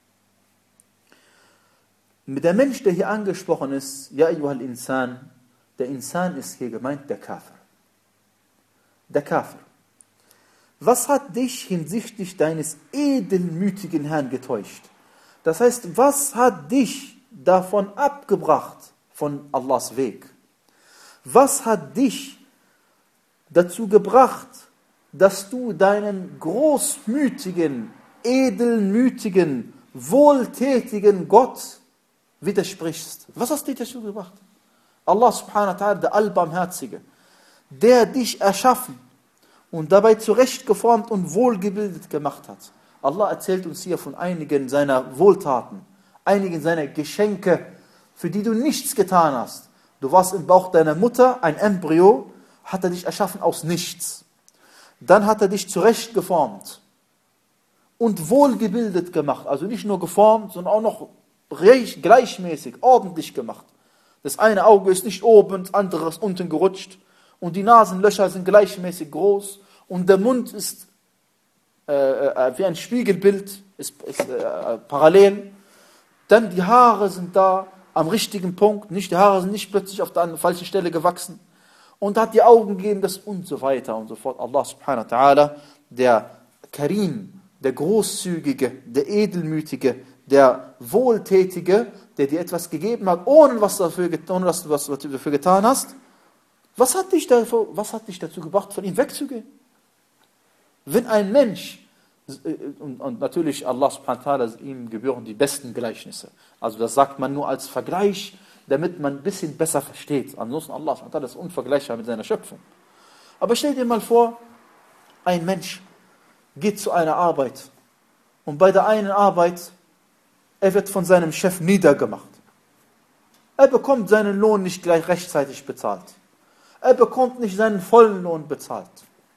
Der Mensch, der hier angesprochen ist, Ja ayyuhal Insan, der Insan ist hier gemeint, der Kafir. Der Kafir. Was hat dich hinsichtlich deines edelmütigen Herrn getäuscht? Das heißt, was hat dich davon abgebracht, von Allahs Weg? Was hat dich dazu gebracht, dass du deinen großmütigen, edelmütigen, wohltätigen Gott widersprichst? Was hast du dich dazu gebracht? Allah subhanahu wa ta'ala, der Allbarmherzige, der dich erschaffen und dabei zurechtgeformt und wohlgebildet gemacht hat. Allah erzählt uns hier von einigen seiner Wohltaten, einigen seiner Geschenke, für die du nichts getan hast. Du warst im Bauch deiner Mutter, ein Embryo, hat er dich erschaffen aus nichts. Dann hat er dich zurechtgeformt und wohlgebildet gemacht. Also nicht nur geformt, sondern auch noch gleichmäßig, ordentlich gemacht. Das eine Auge ist nicht oben, das andere ist unten gerutscht. Und die Nasenlöcher sind gleichmäßig groß. Und der Mund ist äh, äh, wie ein Spiegelbild, ist, ist äh, parallel. Dann die Haare sind da am richtigen Punkt. Nicht, die Haare sind nicht plötzlich auf der falschen Stelle gewachsen. Und hat die Augen gegeben, das und so weiter und so fort. Allah subhanahu wa ta'ala, der Karim, der Großzügige, der Edelmütige, der Wohltätige, der dir etwas gegeben hat, ohne was dafür, ohne dass du was dafür getan hast. Was hat dich dafür, was hat dich dazu gebracht, von ihm wegzugehen? Wenn ein Mensch, und, und natürlich Allah subhanahu wa ta'ala, ihm gebühren die besten Gleichnisse. Also das sagt man nur als Vergleich, damit man ein bisschen besser versteht. Ansonsten Allah subhanahu wa ta'ala ist unvergleichbar mit seiner Schöpfung. Aber stell dir mal vor, ein Mensch geht zu einer Arbeit und bei der einen Arbeit er wird von seinem Chef niedergemacht. Er bekommt seinen Lohn nicht gleich rechtzeitig bezahlt. Er bekommt nicht seinen vollen Lohn bezahlt.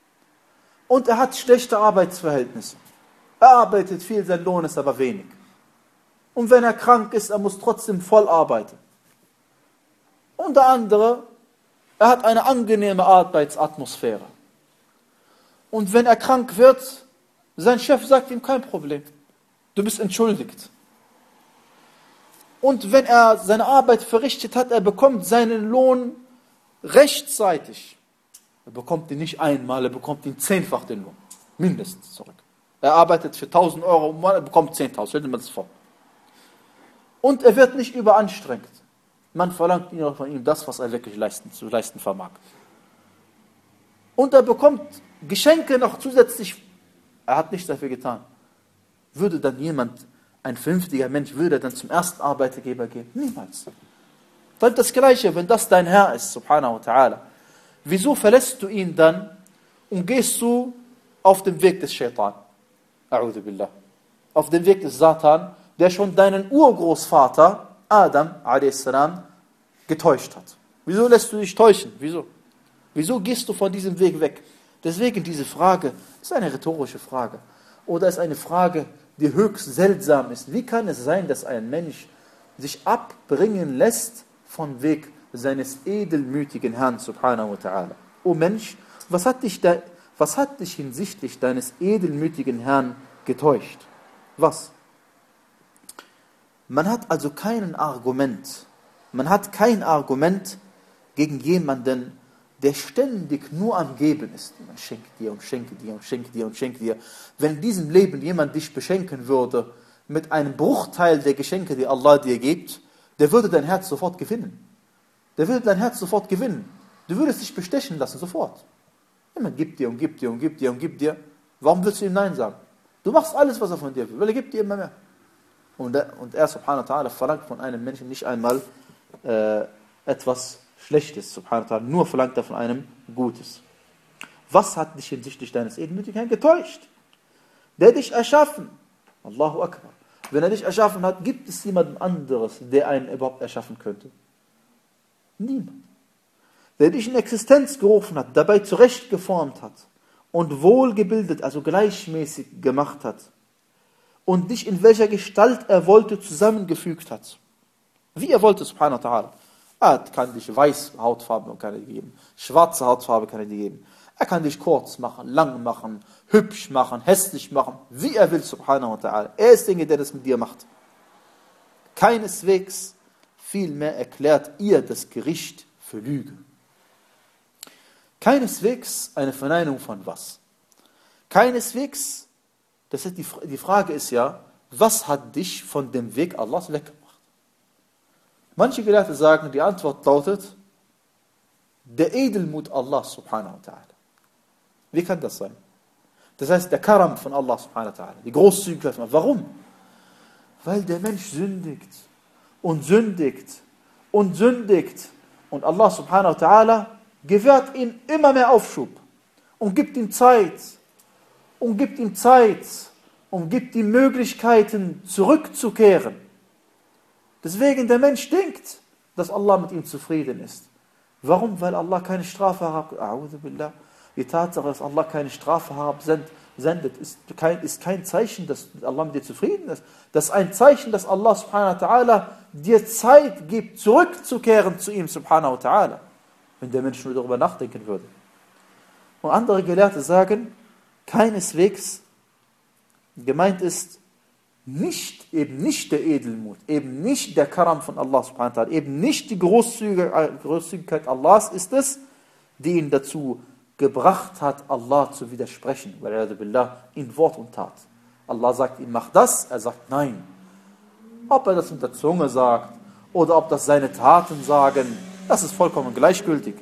Und er hat schlechte Arbeitsverhältnisse. Er arbeitet viel, sein Lohn ist aber wenig. Und wenn er krank ist, er muss trotzdem voll arbeiten. Und der andere, er hat eine angenehme Arbeitsatmosphäre. Und wenn er krank wird, sein Chef sagt ihm, kein Problem. Du bist entschuldigt. Und wenn er seine Arbeit verrichtet hat, er bekommt seinen Lohn rechtzeitig. Er bekommt ihn nicht einmal, er bekommt ihn zehnfach den Lohn. Mindestens zurück. Er arbeitet für tausend Euro, er bekommt zehntausend. Stell dir mal das vor. Und er wird nicht überanstrengt. Man verlangt ihn von ihm das, was er wirklich leisten, zu leisten vermag. Und er bekommt Geschenke noch zusätzlich. Er hat nichts dafür getan. Würde dann jemand, ein vernünftiger Mensch, würde dann zum ersten Arbeitgeber gehen? Niemals. Dann das Gleiche, wenn das dein Herr ist, subhanahu wa ta'ala. Wieso verlässt du ihn dann und gehst du auf den Weg des Shaitan? A'udhu billah. Auf den Weg des Satan, der schon deinen Urgroßvater, Adam, a s, getäuscht hat. Wieso lässt du dich täuschen? Wieso? Wieso gehst du von diesem Weg weg? Deswegen diese Frage ist eine rhetorische Frage. Oder ist eine Frage, die höchst seltsam ist. Wie kann es sein, dass ein Mensch sich abbringen lässt vom Weg seines edelmütigen Herrn, subhanahu wa ta'ala? O Mensch, was hat dich, da, was hat dich hinsichtlich deines edelmütigen Herrn getäuscht? Was? Man hat also kein Argument, man hat kein Argument gegen jemanden, der ständig nur am Geben ist. Man schenkt dir und schenkt dir und schenkt dir und schenkt dir. Wenn in diesem Leben jemand dich beschenken würde mit einem Bruchteil der Geschenke, die Allah dir gibt, der würde dein Herz sofort gewinnen. Der würde dein Herz sofort gewinnen. Du würdest dich bestechen lassen, sofort. Jemand gibt dir und gibt dir und gibt dir und gibt dir. Warum willst du ihm Nein sagen? Du machst alles, was er von dir will, weil er gibt dir immer mehr. Und er, und er subhanahu wa ta'ala, verlangt von einem Menschen nicht einmal äh, etwas Schlechtes, subhanahu wa ta'ala, nur verlangt er von einem Gutes. Was hat dich hinsichtlich deines Edelmütigen getäuscht? Der dich erschaffen, Allahu Akbar. Wenn er dich erschaffen hat, gibt es jemanden anderes, der einen überhaupt erschaffen könnte? Niemand. Der dich in Existenz gerufen hat, dabei zurechtgeformt hat und wohlgebildet, also gleichmäßig gemacht hat und dich in welcher Gestalt er wollte zusammengefügt hat. Wie er wollte, subhanahu wa ta'ala. Er kann dich weiße Hautfarbe kann er dir geben, schwarze Hautfarbe kann er dir geben. Er kann dich kurz machen, lang machen, hübsch machen, hässlich machen, wie er will, subhanahu wa ta'ala. Er ist derjenige, der das mit dir macht. Keineswegs, vielmehr erklärt ihr das Gericht für Lüge. Keineswegs eine Verneinung von was? Keineswegs, das ist die, die Frage ist ja, was hat dich von dem Weg Allahs weggebracht? Manche Gelehrte sagen, die Antwort lautet, der Edelmut Allah subhanahu wa ta'ala. Wie kann das sein? Das heißt, der Karam von Allah subhanahu wa ta'ala, die Großzügigkeit von Allah. Warum? Weil der Mensch sündigt und sündigt und sündigt und Allah subhanahu wa ta'ala gewährt ihm immer mehr Aufschub und gibt ihm Zeit und gibt ihm Zeit und gibt ihm Möglichkeiten zurückzukehren. Deswegen der Mensch denkt, dass Allah mit ihm zufrieden ist. Warum? Weil Allah keine Strafe herabsendet. Die Tatsache, dass Allah keine Strafe herabsendet, ist kein, ist kein Zeichen, dass Allah mit dir zufrieden ist. Das ist ein Zeichen, dass Allah subhanahu wa ta'ala dir Zeit gibt, zurückzukehren zu ihm subhanahu wa ta'ala. Wenn der Mensch nur darüber nachdenken würde. Und andere Gelehrte sagen, keineswegs gemeint ist nicht, eben nicht der Edelmut, eben nicht der Karam von Allah subhanahu wa ta'ala, eben nicht die Großzügigkeit Allahs ist es, die ihn dazu gebracht hat, Allah zu widersprechen, weil er billah in Wort und Tat. Allah sagt ihm, mach das, er sagt nein. Ob er das mit der Zunge sagt oder ob das seine Taten sagen, das ist vollkommen gleichgültig.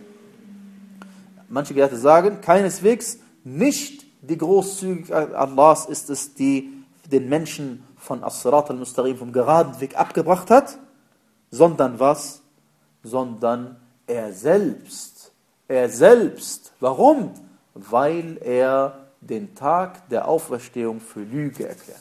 Manche Gelehrte sagen, keineswegs nicht die Großzügigkeit Allahs ist es, die den Menschen von As-Sirat al-Mustaqim, vom geraden Weg abgebracht hat, sondern was? Sondern er selbst. Er selbst. Warum? Weil er den Tag der Auferstehung für Lüge erklärt.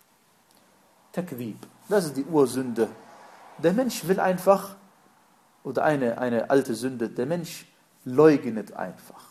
Takdhib. Das ist die Ursünde. Der Mensch will einfach, oder eine, eine alte Sünde, der Mensch leugnet einfach.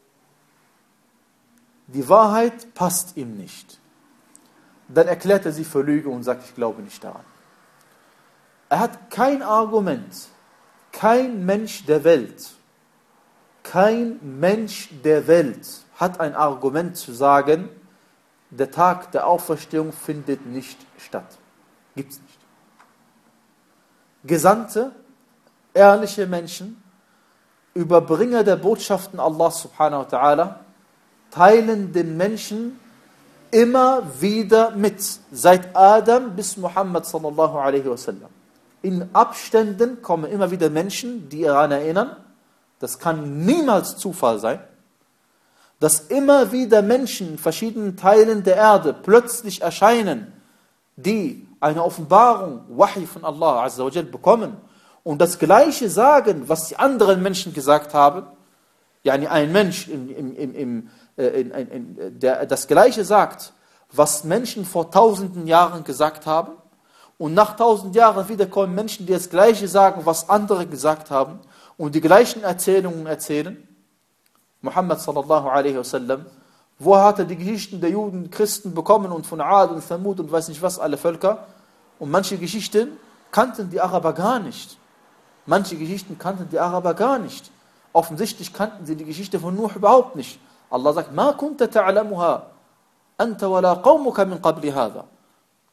Die Wahrheit passt ihm nicht. Dann erklärt er sie für Lüge und sagt, ich glaube nicht daran. Er hat kein Argument, kein Mensch der Welt, kein Mensch der Welt hat ein Argument zu sagen, der Tag der Auferstehung findet nicht statt. Gibt es nicht. Gesandte, ehrliche Menschen, Überbringer der Botschaften Allah subhanahu wa ta'ala, teilen den Menschen immer wieder mit, seit Adam bis Muhammad sallallahu alaihi wasallam. In Abständen kommen immer wieder Menschen, die daran erinnern, das kann niemals Zufall sein, dass immer wieder Menschen in verschiedenen Teilen der Erde plötzlich erscheinen, die eine Offenbarung, Wahi von Allah azza wa jal bekommen und das Gleiche sagen, was die anderen Menschen gesagt haben. Yani ein Mensch, im, im, im, im, in, in, in, der das Gleiche sagt, was Menschen vor tausenden Jahren gesagt haben, und nach tausend Jahren wieder kommen Menschen, die das Gleiche sagen, was andere gesagt haben, und die gleichen Erzählungen erzählen. Muhammad sallallahu alaihi wasallam, wo hat er die Geschichten der Juden, Christen bekommen und von Ad und Thamud und weiß nicht was, alle Völker? Und manche Geschichten kannten die Araber gar nicht. Manche Geschichten kannten die Araber gar nicht. Offensichtlich kannten sie die Geschichte von Nuh überhaupt nicht. Allah sagt, Ma kunta ta'lamuha anta wala qawmuka min qabli hadha.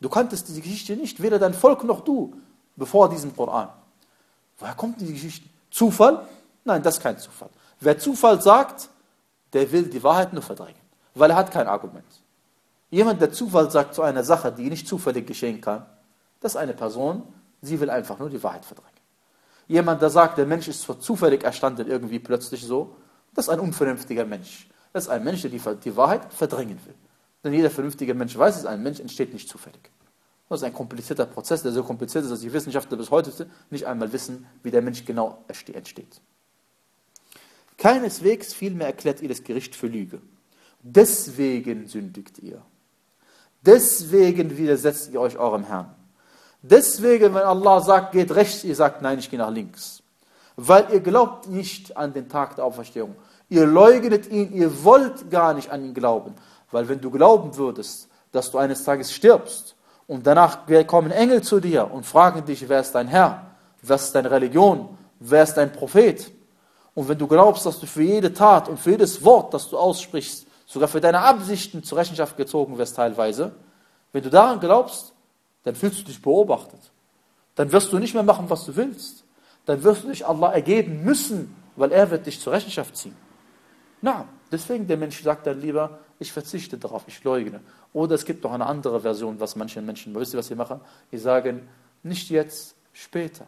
Du kanntest diese Geschichte nicht, weder dein Volk noch du, bevor diesem Koran. Woher kommt diese Geschichte? Zufall? Nein, das ist kein Zufall. Wer Zufall sagt, der will die Wahrheit nur verdrängen, weil er hat kein Argument. Jemand, der Zufall sagt zu einer Sache, die nicht zufällig geschehen kann, das ist eine Person, sie will einfach nur die Wahrheit verdrängen. Jemand, der sagt, der Mensch ist zwar zufällig erstanden, irgendwie plötzlich so, das ist ein unvernünftiger Mensch. Das ist ein Mensch, der die, die Wahrheit verdrängen will. Denn jeder vernünftige Mensch weiß, dass ein Mensch entsteht nicht zufällig. Das ist ein komplizierter Prozess, der so kompliziert ist, dass die Wissenschaftler bis heute nicht einmal wissen, wie der Mensch genau entsteht. Keineswegs vielmehr erklärt ihr das Gericht für Lüge. Deswegen sündigt ihr. Deswegen widersetzt ihr euch eurem Herrn. Deswegen, wenn Allah sagt, geht rechts, ihr sagt, nein, ich gehe nach links. Weil ihr glaubt nicht an den Tag der Auferstehung. Ihr leugnet ihn, ihr wollt gar nicht an ihn glauben. Weil wenn du glauben würdest, dass du eines Tages stirbst und danach kommen Engel zu dir und fragen dich, wer ist dein Herr, was ist deine Religion, wer ist dein Prophet? Und wenn du glaubst, dass du für jede Tat und für jedes Wort, das du aussprichst, sogar für deine Absichten zur Rechenschaft gezogen wirst teilweise, wenn du daran glaubst, dann fühlst du dich beobachtet. Dann wirst du nicht mehr machen, was du willst. Dann wirst du dich Allah ergeben müssen, weil er wird dich zur Rechenschaft ziehen. Na, deswegen der Mensch sagt dann lieber, ich verzichte darauf, ich leugne. Oder es gibt noch eine andere Version, was manche Menschen, wisst ihr, was sie machen? Die sagen, nicht jetzt, später.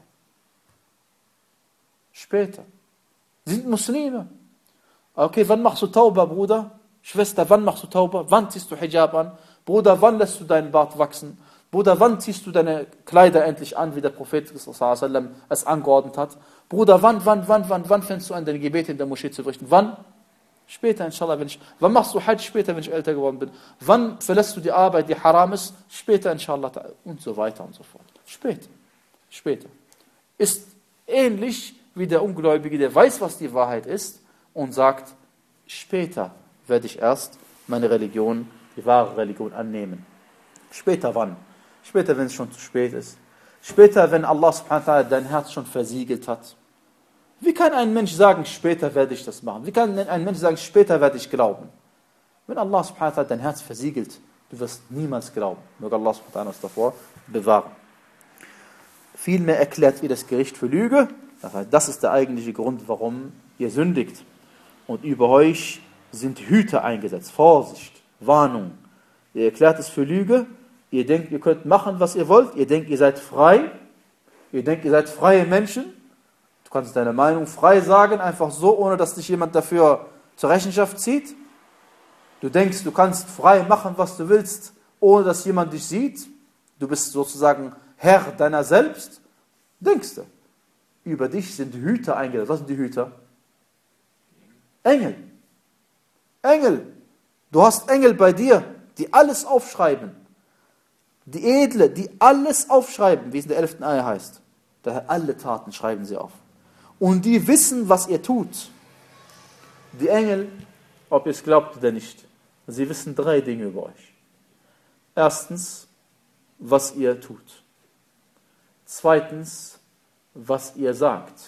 Später. Sie sind Muslime. Okay, wann machst du Tauba, Bruder? Schwester, wann machst du Tauba? Wann ziehst du Hijab an? Bruder, wann lässt du deinen Bart wachsen? Bruder, wann ziehst du deine Kleider endlich an, wie der Prophet sallallahu alaihi wasallam es angeordnet hat? Bruder, wann, wann, wann, wann, wann fängst du an, deine Gebete in der Moschee zu verrichten? Wann? Später, inshallah, wenn ich, wann machst du Hajj? Später, wenn ich älter geworden bin. Wann verlässt du die Arbeit, die haram ist? Später, inshallah, und so weiter und so fort. Später, später. Ist ähnlich wie der Ungläubige, der weiß, was die Wahrheit ist und sagt, später werde ich erst meine Religion, die wahre Religion annehmen. Später wann? Später, wenn es schon zu spät ist. Später, wenn Allah subhanahu wa ta'ala dein Herz schon versiegelt hat. Wie kann ein Mensch sagen, später werde ich das machen? Wie kann ein Mensch sagen, später werde ich glauben? Wenn Allah subhanahu wa ta'ala dein Herz versiegelt, du wirst niemals glauben. Möge Allah subhanahu wa ta'ala uns davor bewahren. Vielmehr erklärt ihr das Gericht für Lüge. Das ist der eigentliche Grund, warum ihr sündigt. Und über euch sind Hüter eingesetzt. Vorsicht, Warnung. Ihr erklärt es für Lüge. Ihr denkt, ihr könnt machen, was ihr wollt. Ihr denkt, ihr seid frei. Ihr denkt, ihr seid freie Menschen. Du kannst deine Meinung frei sagen, einfach so, ohne dass dich jemand dafür zur Rechenschaft zieht. Du denkst, du kannst frei machen, was du willst, ohne dass jemand dich sieht. Du bist sozusagen Herr deiner selbst. Denkst du? Über dich sind Hüter eingesetzt. Was sind die Hüter? Engel. Engel. Du hast Engel bei dir, die alles aufschreiben. Die Edle, die alles aufschreiben, wie es in der elften Eier heißt. Daher alle Taten schreiben sie auf. Und die wissen, was ihr tut. Die Engel, ob ihr es glaubt oder nicht, sie wissen drei Dinge über euch. Erstens, was ihr tut. Zweitens, was ihr sagt.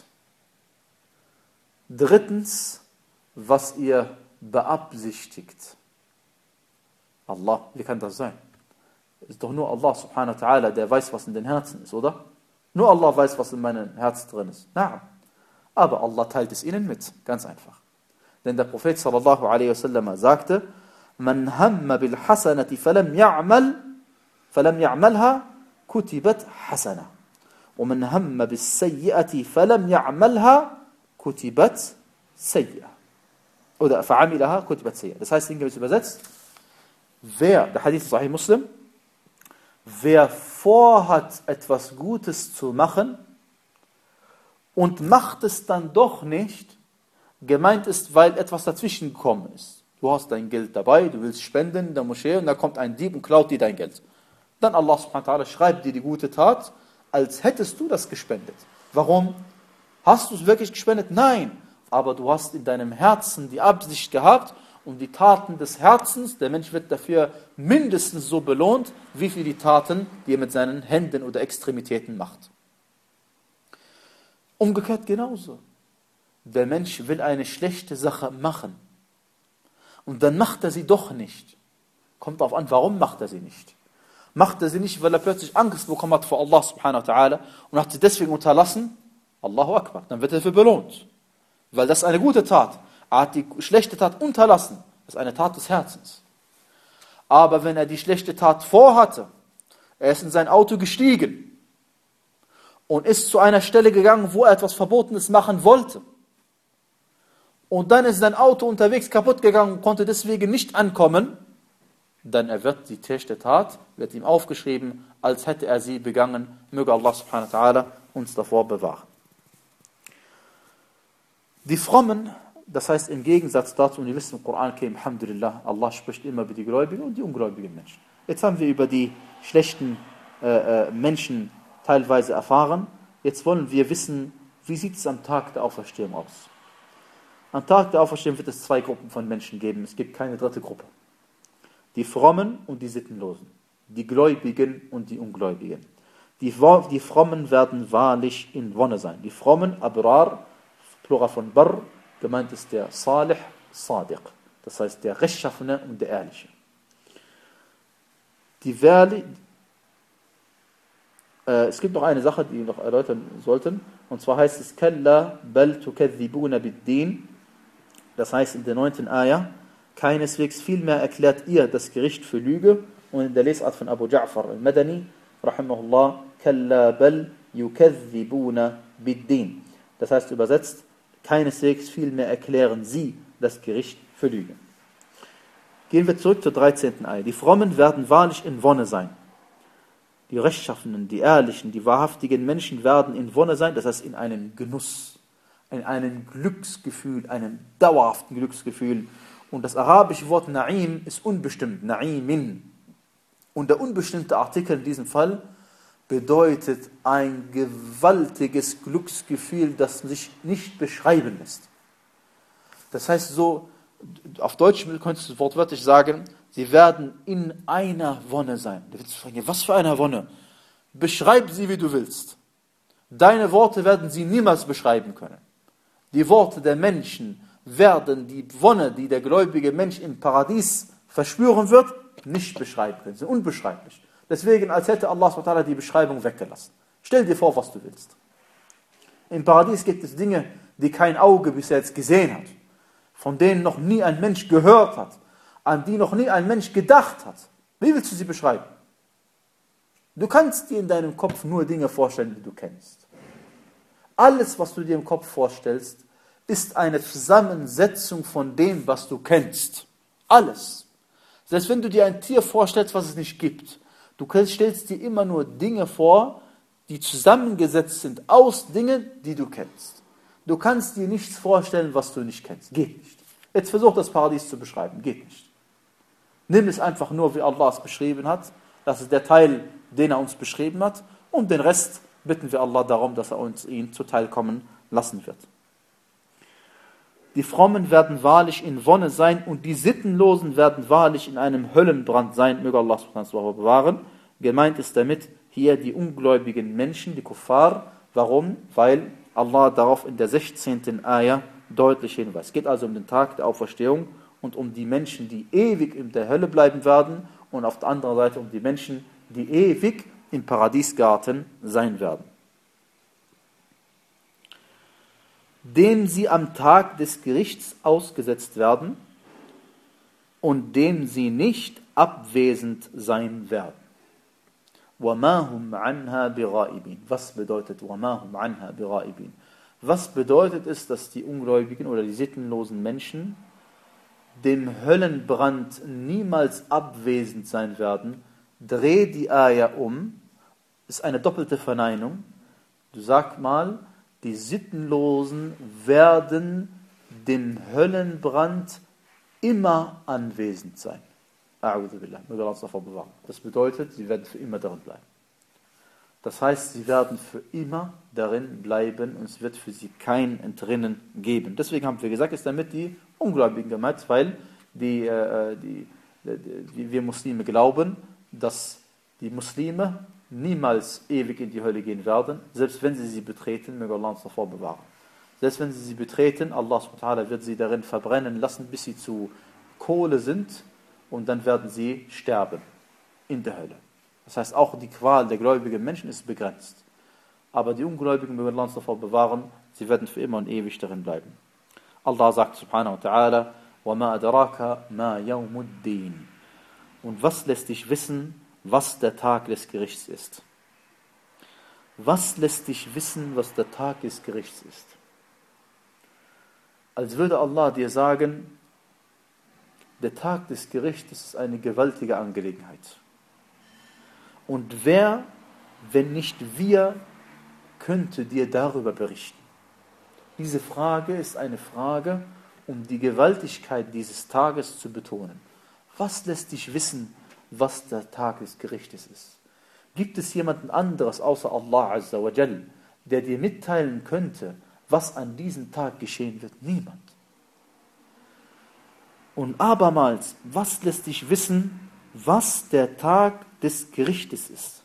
Drittens, was ihr beabsichtigt. Allah, wie kann das sein? Es ist doch nur Allah subhanahu wa ta'ala, der weiß, was in den Herzen ist, oder? Nur Allah weiß, was in meinem Herz drin ist. Na, aber Allah teilt es ihnen mit, ganz einfach. Denn der Prophet sallallahu alaihi wasallam sagte, Man hamma bil hasanati falam ya'mal, falam ya'malha, kutibat hasana. Und man hamma bis sayyiati falam ya'malha, kutibat sayyi'a. Oder fa'amilaha, kutibat sayyi'a. Das heißt, sinngemäß übersetzt, wer, der Hadith Sahih Muslim, wer vorhat, etwas Gutes zu machen und macht es dann doch nicht, gemeint ist, weil etwas dazwischen gekommen ist. Du hast dein Geld dabei, du willst spenden in der Moschee und da kommt ein Dieb und klaut dir dein Geld. Dann Allah subhanahu wa ta'ala schreibt dir die gute Tat, als hättest du das gespendet. Warum? Hast du es wirklich gespendet? Nein. Aber du hast in deinem Herzen die Absicht gehabt und die Taten des Herzens, der Mensch wird dafür mindestens so belohnt, wie für die Taten, die er mit seinen Händen oder Extremitäten macht. Umgekehrt genauso. Der Mensch will eine schlechte Sache machen. Und dann macht er sie doch nicht. Kommt darauf an, warum macht er sie nicht? Macht er sie nicht, weil er plötzlich Angst bekommen hat vor Allah subhanahu wa ta'ala und hat sie deswegen unterlassen? Allahu Akbar. Dann wird er dafür belohnt. Weil das ist eine gute Tat. Er hat die schlechte Tat unterlassen. Das ist eine Tat des Herzens. Aber wenn er die schlechte Tat vorhatte, er ist in sein Auto gestiegen und ist zu einer Stelle gegangen, wo er etwas Verbotenes machen wollte. Und dann ist sein Auto unterwegs kaputt gegangen und konnte deswegen nicht ankommen, dann er wird die schlechte Tat, wird ihm aufgeschrieben, als hätte er sie begangen. Möge Allah subhanahu wa ta'ala uns davor bewahren. Die Frommen, das heißt im Gegensatz dazu, und ihr wisst im Koran, okay, alhamdulillah, Allah spricht immer über die Gläubigen und die ungläubigen Menschen. Jetzt haben wir über die schlechten äh, Menschen teilweise erfahren. Jetzt wollen wir wissen, wie sieht es am Tag der Auferstehung aus? Am Tag der Auferstehung wird es zwei Gruppen von Menschen geben. Es gibt keine dritte Gruppe. Die Frommen und die Sittenlosen. Die Gläubigen und die Ungläubigen. Die, die Frommen werden wahrlich in Wonne sein. Die Frommen, Abrar, Plural von Barr, gemeint ist der Salih, Sadiq. Das heißt der Rechtschaffene und der Ehrliche. Die Verli, äh, es gibt noch eine Sache, die wir noch erläutern sollten. Und zwar heißt es, Kalla bal tukadhibuna bid-din. Das heißt in der neunten Ayah, keineswegs vielmehr erklärt ihr das Gericht für Lüge. Und in der Lesart von Abu Ja'far al-Madani, rahimahullah, Kalla bal yukadhibuna bid-din. Das heißt übersetzt, keineswegs vielmehr erklären sie das Gericht für Lüge. Gehen wir zurück zur dreizehnten Ayah. Die Frommen werden wahrlich in Wonne sein. Die Rechtschaffenen, die Ehrlichen, die wahrhaftigen Menschen werden in Wonne sein, das heißt in einem Genuss, in einem Glücksgefühl, einem dauerhaften Glücksgefühl. Und das arabische Wort Na'im ist unbestimmt, Na'imin. Und der unbestimmte Artikel in diesem Fall bedeutet ein gewaltiges Glücksgefühl, das sich nicht beschreiben lässt. Das heißt so, auf Deutsch könntest du wortwörtlich sagen, sie werden in einer Wonne sein. Da willst du fragen, was für eine Wonne? Beschreib sie, wie du willst. Deine Worte werden sie niemals beschreiben können. Die Worte der Menschen werden die Wonne, die der gläubige Mensch im Paradies verspüren wird, nicht beschreiben können. Sie sind unbeschreiblich. Deswegen, als hätte Allah subhanahu wa ta'ala die Beschreibung weggelassen. Stell dir vor, was du willst. Im Paradies gibt es Dinge, die kein Auge bis jetzt gesehen hat, von denen noch nie ein Mensch gehört hat, an die noch nie ein Mensch gedacht hat. Wie willst du sie beschreiben? Du kannst dir in deinem Kopf nur Dinge vorstellen, die du kennst. Alles, was du dir im Kopf vorstellst, ist eine Zusammensetzung von dem, was du kennst. Alles. Selbst wenn du dir ein Tier vorstellst, was es nicht gibt, du stellst dir immer nur Dinge vor, die zusammengesetzt sind aus Dingen, die du kennst. Du kannst dir nichts vorstellen, was du nicht kennst. Geht nicht. Jetzt versuch das Paradies zu beschreiben. Geht nicht. Nimm es einfach nur, wie Allah es beschrieben hat. Das ist der Teil, den er uns beschrieben hat. Und den Rest bitten wir Allah darum, dass er uns ihn zuteilkommen lassen wird. Die Frommen werden wahrlich in Wonne sein und die Sittenlosen werden wahrlich in einem Höllenbrand sein. Möge Allah subhanahu wa ta'ala bewahren. Gemeint ist damit hier die ungläubigen Menschen, die Kuffar. Warum? Weil Allah darauf in der sechzehnten Ayah deutlich hinweist. Es geht also um den Tag der Auferstehung und um die Menschen, die ewig in der Hölle bleiben werden und auf der anderen Seite um die Menschen, die ewig im Paradiesgarten sein werden. Dem sie am Tag des Gerichts ausgesetzt werden und dem sie nicht abwesend sein werden. وَمَا هُمْ عَنْهَا بِغَائِبِينَ. Was bedeutet وَمَا هُمْ عَنْهَا بِغَائِبِينَ? Was bedeutet es, dass die Ungläubigen oder die sittenlosen Menschen dem Höllenbrand niemals abwesend sein werden? Dreh die Ayah um. Ist eine doppelte Verneinung. Du sag mal, die Sittenlosen werden dem Höllenbrand immer anwesend sein. A'udhu billah. Möge Allah uns davor bewahren. Das bedeutet, sie werden für immer darin bleiben. Das heißt, sie werden für immer darin bleiben und es wird für sie kein Entrinnen geben. Deswegen haben wir gesagt, ist damit die Ungläubigen gemeint, weil die, äh, die, die, wir Muslime glauben, dass die Muslime niemals ewig in die Hölle gehen werden, selbst wenn sie sie betreten, möge Allah uns davor bewahren. Selbst wenn sie sie betreten, Allah subhanahu wa ta'ala wird sie darin verbrennen lassen, bis sie zu Kohle sind und dann werden sie sterben in der Hölle. Das heißt, auch die Qual der gläubigen Menschen ist begrenzt. Aber die Ungläubigen mögen uns davor bewahren, sie werden für immer und ewig darin bleiben. Allah sagt subhanahu wa ta'ala, وَمَا أَدْرَاكَ مَا يَوْمُ الدِّينِ. Und was lässt dich wissen, was der Tag des Gerichts ist? Was lässt dich wissen, was der Tag des Gerichts ist? Als würde Allah dir sagen, der Tag des Gerichts ist eine gewaltige Angelegenheit. Und wer, wenn nicht wir, könnte dir darüber berichten? Diese Frage ist eine Frage, um die Gewaltigkeit dieses Tages zu betonen. Was lässt dich wissen, was der Tag des Gerichtes ist? Gibt es jemanden anderes außer Allah Azza wa Jal, der dir mitteilen könnte, was an diesem Tag geschehen wird? Niemand. Und abermals, was lässt dich wissen, was der Tag des Gerichtes ist?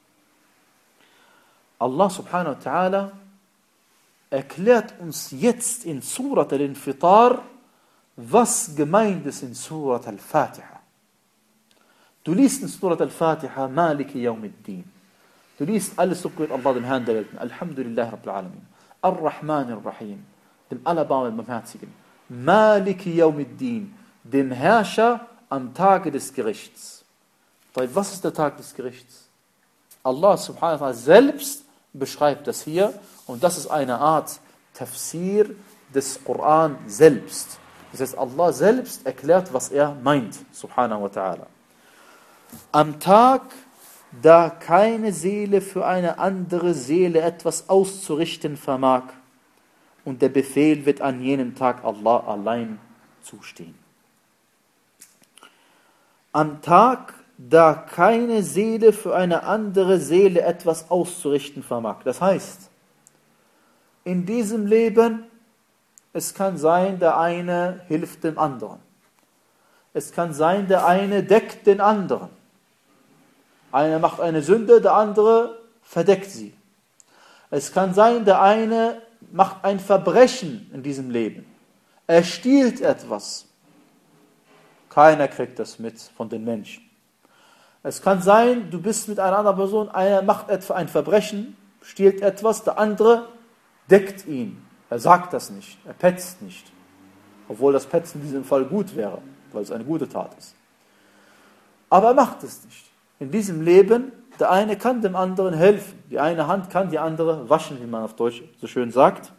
Allah subhanahu wa ta'ala erklärt uns jetzt in Surat al-Infitar, was gemeint ist in Surat al-Fatiha. Du liest in Surat al-Fatiha Maliki Yawmiddin. Du liest alles, so gut Allah dem Herrn der Welten. Alhamdulillah Rabbil Alamin. Ar-Rahman Ar-Rahim. Dem Allerbarmen und Barmherzigen. Maliki Yawmiddin. Dem Herrscher am Tage des Gerichts. Was ist der Tag des Gerichts? Allah subhanahu wa ta'ala selbst beschreibt das hier. Und das ist eine Art Tafsir des Koran selbst. Das heißt, Allah selbst erklärt, was er meint, subhanahu wa ta'ala. Am Tag, da keine Seele für eine andere Seele etwas auszurichten vermag, und der Befehl wird an jenem Tag Allah allein zustehen. Am Tag, da keine Seele für eine andere Seele etwas auszurichten vermag. Das heißt, in diesem Leben, es kann sein, der eine hilft dem anderen. Es kann sein, der eine deckt den anderen. Einer macht eine Sünde, der andere verdeckt sie. Es kann sein, der eine macht ein Verbrechen in diesem Leben. Er stiehlt etwas. Keiner kriegt das mit von den Menschen. Es kann sein, du bist mit einer anderen Person, einer macht etwa ein Verbrechen, stiehlt etwas, der andere deckt ihn. Er sagt das nicht, er petzt nicht. Obwohl das Petzen in diesem Fall gut wäre, weil es eine gute Tat ist. Aber er macht es nicht. In diesem Leben, der eine kann dem anderen helfen. Die eine Hand kann die andere waschen, wie man auf Deutsch so schön sagt.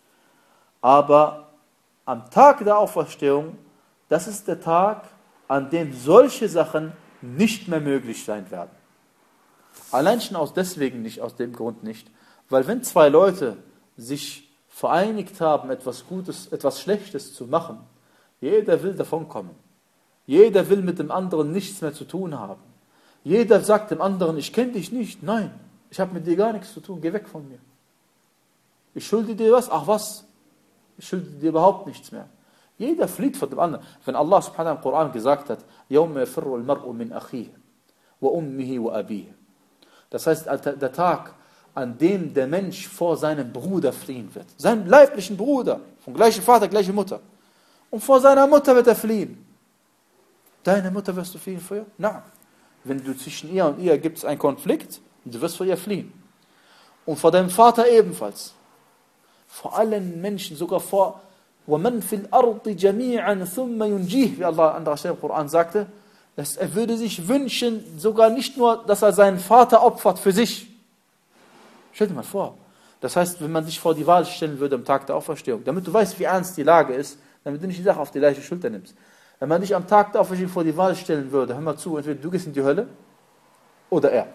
Aber am Tag der Auferstehung, das ist der Tag, an dem solche Sachen nicht mehr möglich sein werden. Allein schon aus deswegen nicht, aus dem Grund nicht. Weil wenn zwei Leute sich vereinigt haben, etwas Gutes, etwas Schlechtes zu machen, jeder will davon kommen. Jeder will mit dem anderen nichts mehr zu tun haben. Jeder sagt dem anderen, ich kenne dich nicht. Nein, ich habe mit dir gar nichts zu tun, geh weg von mir. Ich schulde dir was? Ach was? Ich schulde dir überhaupt nichts mehr. Jeder flieht von dem anderen. Wenn Allah subhanahu wa ta'ala im Koran gesagt hat, يَوْمَ يَفِرُّ الْمَرْءُ مِنْ أَخِيهِ وَأُمِّهِ وَأَبِيهِ. Das heißt, der Tag, an dem der Mensch vor seinem Bruder fliehen wird. Seinem leiblichen Bruder, vom gleichen Vater, gleiche Mutter. Und vor seiner Mutter wird er fliehen. Deine Mutter wirst du fliehen vor ihr? Nein. Wenn du zwischen ihr und ihr gibt es einen Konflikt, du wirst vor ihr fliehen. Und vor deinem Vater ebenfalls. Vor allen Menschen, sogar vor وَمَنْ فِي الْأَرْضِ جَمِيعًا ثُمَّ يُنْجِيهِ, wie Allah an anderer Stelle im Koran sagte, dass er würde sich wünschen, sogar nicht nur, dass er seinen Vater opfert für sich. Stell dir mal vor. Das heißt, wenn man dich vor die Wahl stellen würde am Tag der Auferstehung, damit du weißt, wie ernst die Lage ist, damit du nicht die Sache auf die leichte Schulter nimmst. Wenn man dich am Tag der Auferstehung vor die Wahl stellen würde, hör mal zu, entweder du gehst in die Hölle oder er.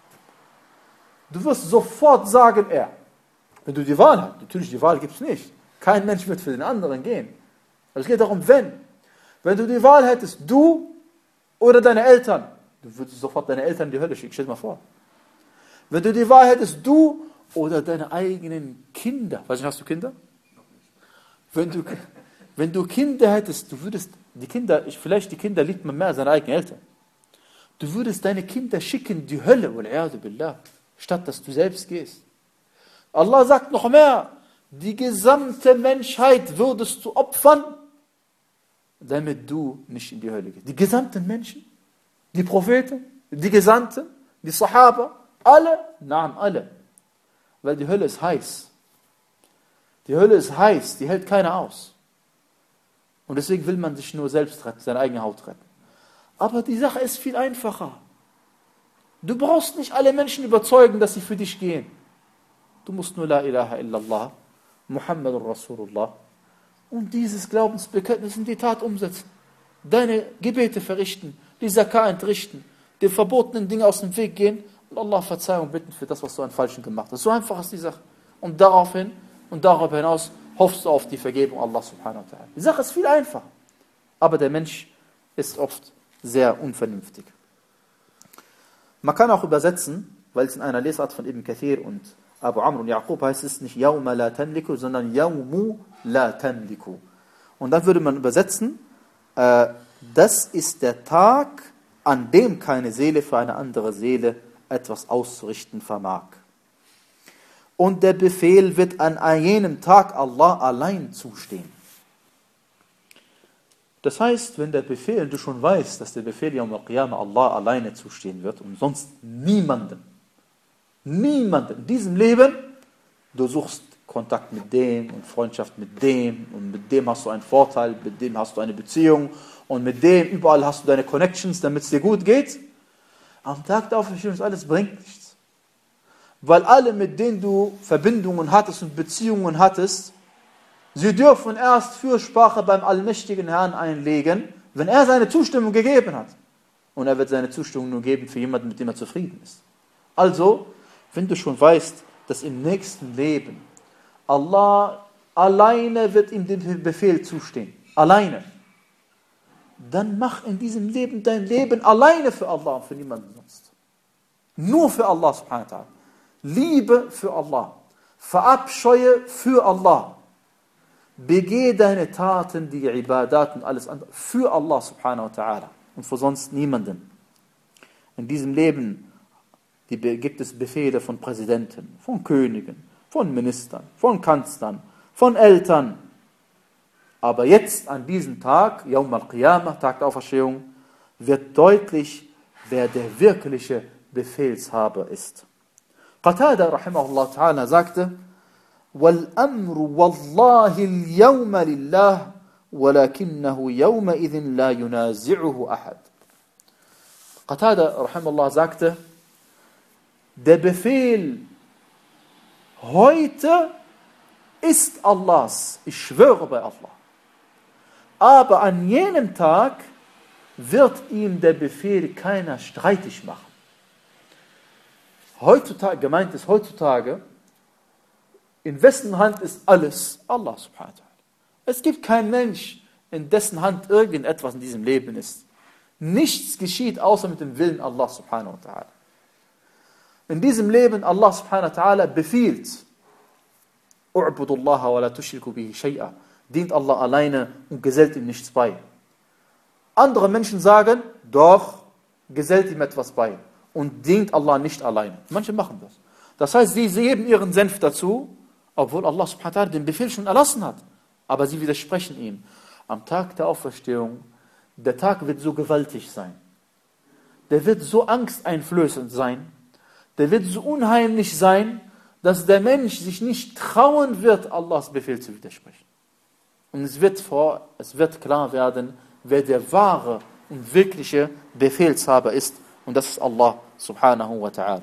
Du wirst sofort sagen, er. Wenn du die Wahl hast. Natürlich, die Wahl gibt es nicht. Kein Mensch wird für den anderen gehen. Aber es geht darum, wenn. Wenn du die Wahl hättest, du oder deine Eltern, du würdest sofort deine Eltern in die Hölle schicken. Stell dir mal vor. Wenn du die Wahl hättest, du oder deine eigenen Kinder. Weißt du, hast du Kinder? Wenn du, wenn du Kinder hättest, du würdest die Kinder, vielleicht die Kinder liebt man mehr als seine eigenen Eltern. Du würdest deine Kinder schicken in die Hölle, billah, statt dass du selbst gehst. Allah sagt noch mehr, die gesamte Menschheit würdest du opfern, damit du nicht in die Hölle gehst. Die gesamten Menschen, die Propheten, die Gesandten, Die Sahaba, alle? Nein, alle. Weil die Hölle ist heiß. Die Hölle ist heiß, die hält keiner aus. Und deswegen will man sich nur selbst retten, seine eigene Haut retten. Aber die Sache ist viel einfacher. Du brauchst nicht alle Menschen überzeugen, dass sie für dich gehen. Du musst nur La ilaha illallah, Muhammadur Rasulullah und dieses Glaubensbekenntnis in die Tat umsetzen. Deine Gebete verrichten, die Zakah entrichten, die verbotenen Dinge aus dem Weg gehen und Allah Verzeihung bitten für das, was du an Falschen gemacht hast. So einfach ist die Sache. Und daraufhin und darüber hinaus hoffst du auf die Vergebung Allah subhanahu wa ta'ala. Die Sache ist viel einfacher. Aber der Mensch ist oft sehr unvernünftig. Man kann auch übersetzen, weil es in einer Lesart von Ibn Kathir und Abu Amr und Yaqub heißt es nicht Yawma la tamliku, sondern Yawmu la tamliku. Und dann würde man übersetzen, äh, das ist der Tag, an dem keine Seele für eine andere Seele etwas auszurichten vermag. Und der Befehl wird an jenem Tag Allah allein zustehen. Das heißt, wenn der Befehl, du schon weißt, dass der Befehl Yawm al-Qiyamah Allah alleine zustehen wird und sonst niemandem, niemandem in diesem Leben, du suchst Kontakt mit dem und Freundschaft mit dem und mit dem hast du einen Vorteil, mit dem hast du eine Beziehung und mit dem überall hast du deine Connections, damit es dir gut geht. Am Tag der Auferstehung alles bringt nichts. Weil alle, mit denen du Verbindungen hattest und Beziehungen hattest, sie dürfen erst Fürsprache beim allmächtigen Herrn einlegen, wenn er seine Zustimmung gegeben hat. Und er wird seine Zustimmung nur geben für jemanden, mit dem er zufrieden ist. Also, wenn du schon weißt, dass im nächsten Leben Allah alleine wird ihm den Befehl zustehen, alleine, dann mach in diesem Leben dein Leben alleine für Allah und für niemanden sonst. Nur für Allah subhanahu wa ta'ala. Liebe für Allah. Verabscheue für Allah. Begehe deine Taten, die Ibadat und alles andere für Allah subhanahu wa ta'ala und für sonst niemanden. In diesem Leben die, gibt es Befehle von Präsidenten, von Königen, von Ministern, von Kanzlern, von Eltern. Aber jetzt an diesem Tag, Yawm al-Qiyamah, Tag der Auferstehung, wird deutlich, wer der wirkliche Befehlshaber ist. Qatada rahimahullah ta'ala sagte, وَالْأَمْرُ وَاللَّهِ الْيَوْمَ لِلَّهِ وَلَكِنَّهُ يَوْمَئِذٍ لَا يُنَازِعُهُ أَحَدٍ. Qatada rahimahullah sagte, der Befehl heute ist Allahs, ich schwöre bei Allah. Aber an jenem Tag wird ihm der Befehl keiner streitig machen. Heutzutage, gemeint ist heutzutage, in wessen Hand ist alles? Allah subhanahu wa ta'ala. Es gibt keinen Mensch, in dessen Hand irgendetwas in diesem Leben ist. Nichts geschieht außer mit dem Willen Allah subhanahu wa ta'ala. In diesem Leben Allah subhanahu wa ta'ala befiehlt, u'budu Allah wa la tushriku bihi shay'a. Dient Allah alleine und gesellt ihm nichts bei. Andere Menschen sagen, doch, gesellt ihm etwas bei und dient Allah nicht alleine. Manche machen das. Das heißt, sie geben ihren Senf dazu, obwohl Allah subhanahu wa ta'ala den Befehl schon erlassen hat. Aber sie widersprechen ihm. Am Tag der Auferstehung, der Tag wird so gewaltig sein. Der wird so angsteinflößend sein. Der wird so unheimlich sein, dass der Mensch sich nicht trauen wird, Allahs Befehl zu widersprechen. Und es wird, vor, es wird klar werden, wer der wahre und wirkliche Befehlshaber ist. Und das ist Allah subhanahu wa ta'ala.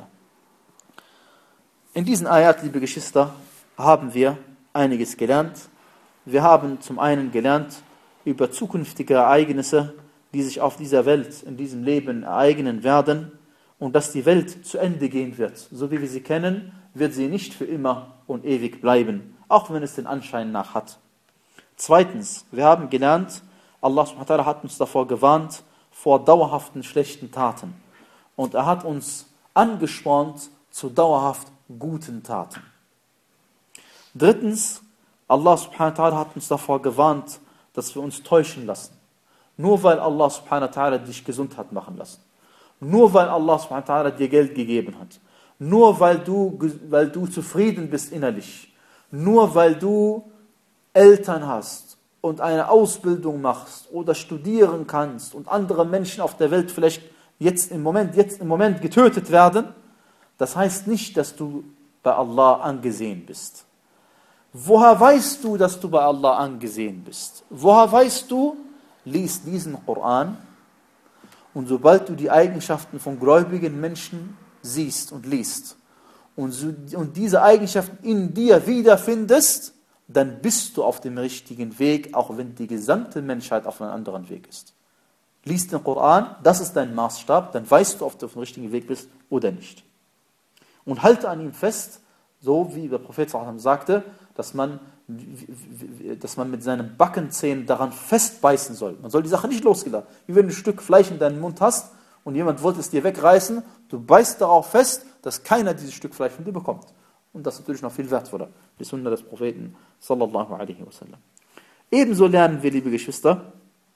In diesen Ayat, liebe Geschwister, haben wir einiges gelernt. Wir haben zum einen gelernt über zukünftige Ereignisse, die sich auf dieser Welt, in diesem Leben ereignen werden und dass die Welt zu Ende gehen wird. So wie wir sie kennen, wird sie nicht für immer und ewig bleiben, auch wenn es den Anschein nach hat. Zweitens, wir haben gelernt, Allah subhanahu wa ta'ala hat uns davor gewarnt, vor dauerhaften schlechten Taten. Und er hat uns angespornt zu dauerhaft guten Taten. Drittens, Allah subhanahu wa ta'ala hat uns davor gewarnt, dass wir uns täuschen lassen. Nur weil Allah subhanahu wa ta'ala dich gesund hat machen lassen. Nur weil Allah subhanahu wa ta'ala dir Geld gegeben hat. Nur weil du, weil du zufrieden bist innerlich. Nur weil du Eltern hast und eine Ausbildung machst oder studieren kannst und andere Menschen auf der Welt vielleicht jetzt im Moment, jetzt im Moment getötet werden, das heißt nicht, dass du bei Allah angesehen bist. Woher weißt du, dass du bei Allah angesehen bist? Woher weißt du? Lies diesen Koran und sobald du die Eigenschaften von gläubigen Menschen siehst und liest und, so, und diese Eigenschaften in dir wiederfindest, dann bist du auf dem richtigen Weg, auch wenn die gesamte Menschheit auf einem anderen Weg ist. Lies den Koran, das ist dein Maßstab, dann weißt du, ob du auf dem richtigen Weg bist oder nicht. Und halte an ihm fest, so wie der Prophet sagte, dass man, dass man mit seinen Backenzähnen daran festbeißen soll. Man soll die Sache nicht losgelassen. Wie wenn du ein Stück Fleisch in deinem Mund hast und jemand wollte es dir wegreißen, du beißt darauf fest, dass keiner dieses Stück Fleisch von dir bekommt. Und das ist natürlich noch viel wertvoller. Die Sunna des Propheten sallallahu alaihi wasallam. Ebenso lernen wir, liebe Geschwister,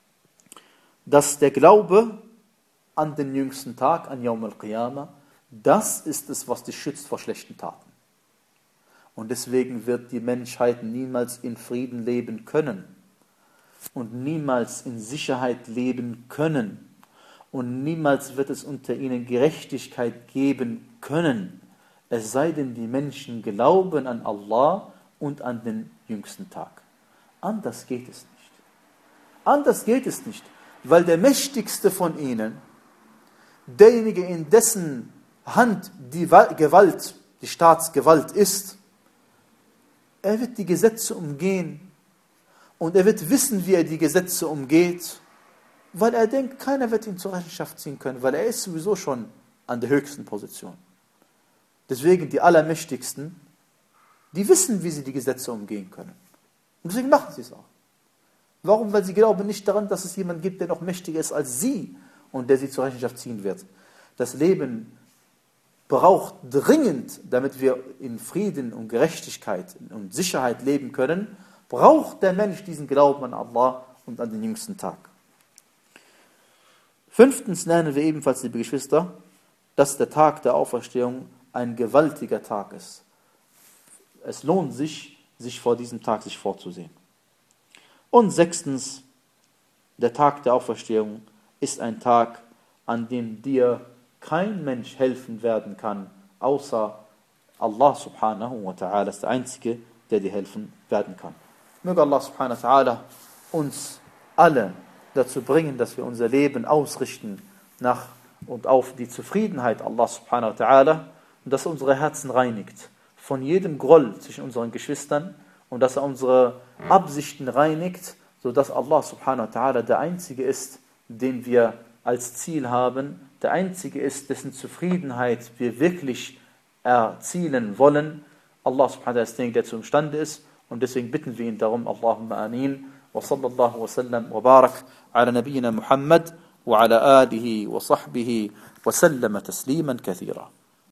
dass der Glaube an den jüngsten Tag, an Yawm al-Qiyamah, das ist es, was dich schützt vor schlechten Taten. Und deswegen wird die Menschheit niemals in Frieden leben können und niemals in Sicherheit leben können und niemals wird es unter ihnen Gerechtigkeit geben können, es sei denn, die Menschen glauben an Allah und an den jüngsten Tag. Anders geht es nicht. Anders geht es nicht, weil der Mächtigste von ihnen, derjenige, in dessen Hand die Gewalt, die Staatsgewalt ist, er wird die Gesetze umgehen und er wird wissen, wie er die Gesetze umgeht, weil er denkt, keiner wird ihn zur Rechenschaft ziehen können, weil er ist sowieso schon an der höchsten Position. Deswegen die Allermächtigsten, die wissen, wie sie die Gesetze umgehen können. Und deswegen machen sie es auch. Warum? Weil sie glauben nicht daran, dass es jemanden gibt, der noch mächtiger ist als sie und der sie zur Rechenschaft ziehen wird. Das Leben braucht dringend, damit wir in Frieden und Gerechtigkeit und Sicherheit leben können, braucht der Mensch diesen Glauben an Allah und an den jüngsten Tag. Fünftens lernen wir ebenfalls, liebe Geschwister, dass der Tag der Auferstehung ein gewaltiger Tag ist. Es lohnt sich, sich vor diesem Tag sich vorzusehen. Und sechstens, der Tag der Auferstehung ist ein Tag, an dem dir kein Mensch helfen werden kann, außer Allah subhanahu wa ta'ala ist der Einzige, der dir helfen werden kann. Möge Allah subhanahu wa ta'ala uns alle dazu bringen, dass wir unser Leben ausrichten nach und auf die Zufriedenheit Allah subhanahu wa ta'ala und dass er unsere Herzen reinigt von jedem Groll zwischen unseren Geschwistern und dass er unsere Absichten reinigt, sodass Allah subhanahu wa ta'ala der Einzige ist, den wir als Ziel haben, der Einzige ist, dessen Zufriedenheit wir wirklich erzielen wollen. Allah subhanahu wa ta'ala ist derjenige, der zu imstande ist und deswegen bitten wir ihn darum, Allahumma amin, wa sallallahu wa sallam wa barak ala nabiyyina Muhammad wa ala alihi wa sahbihi wa sallama tasliman kathira.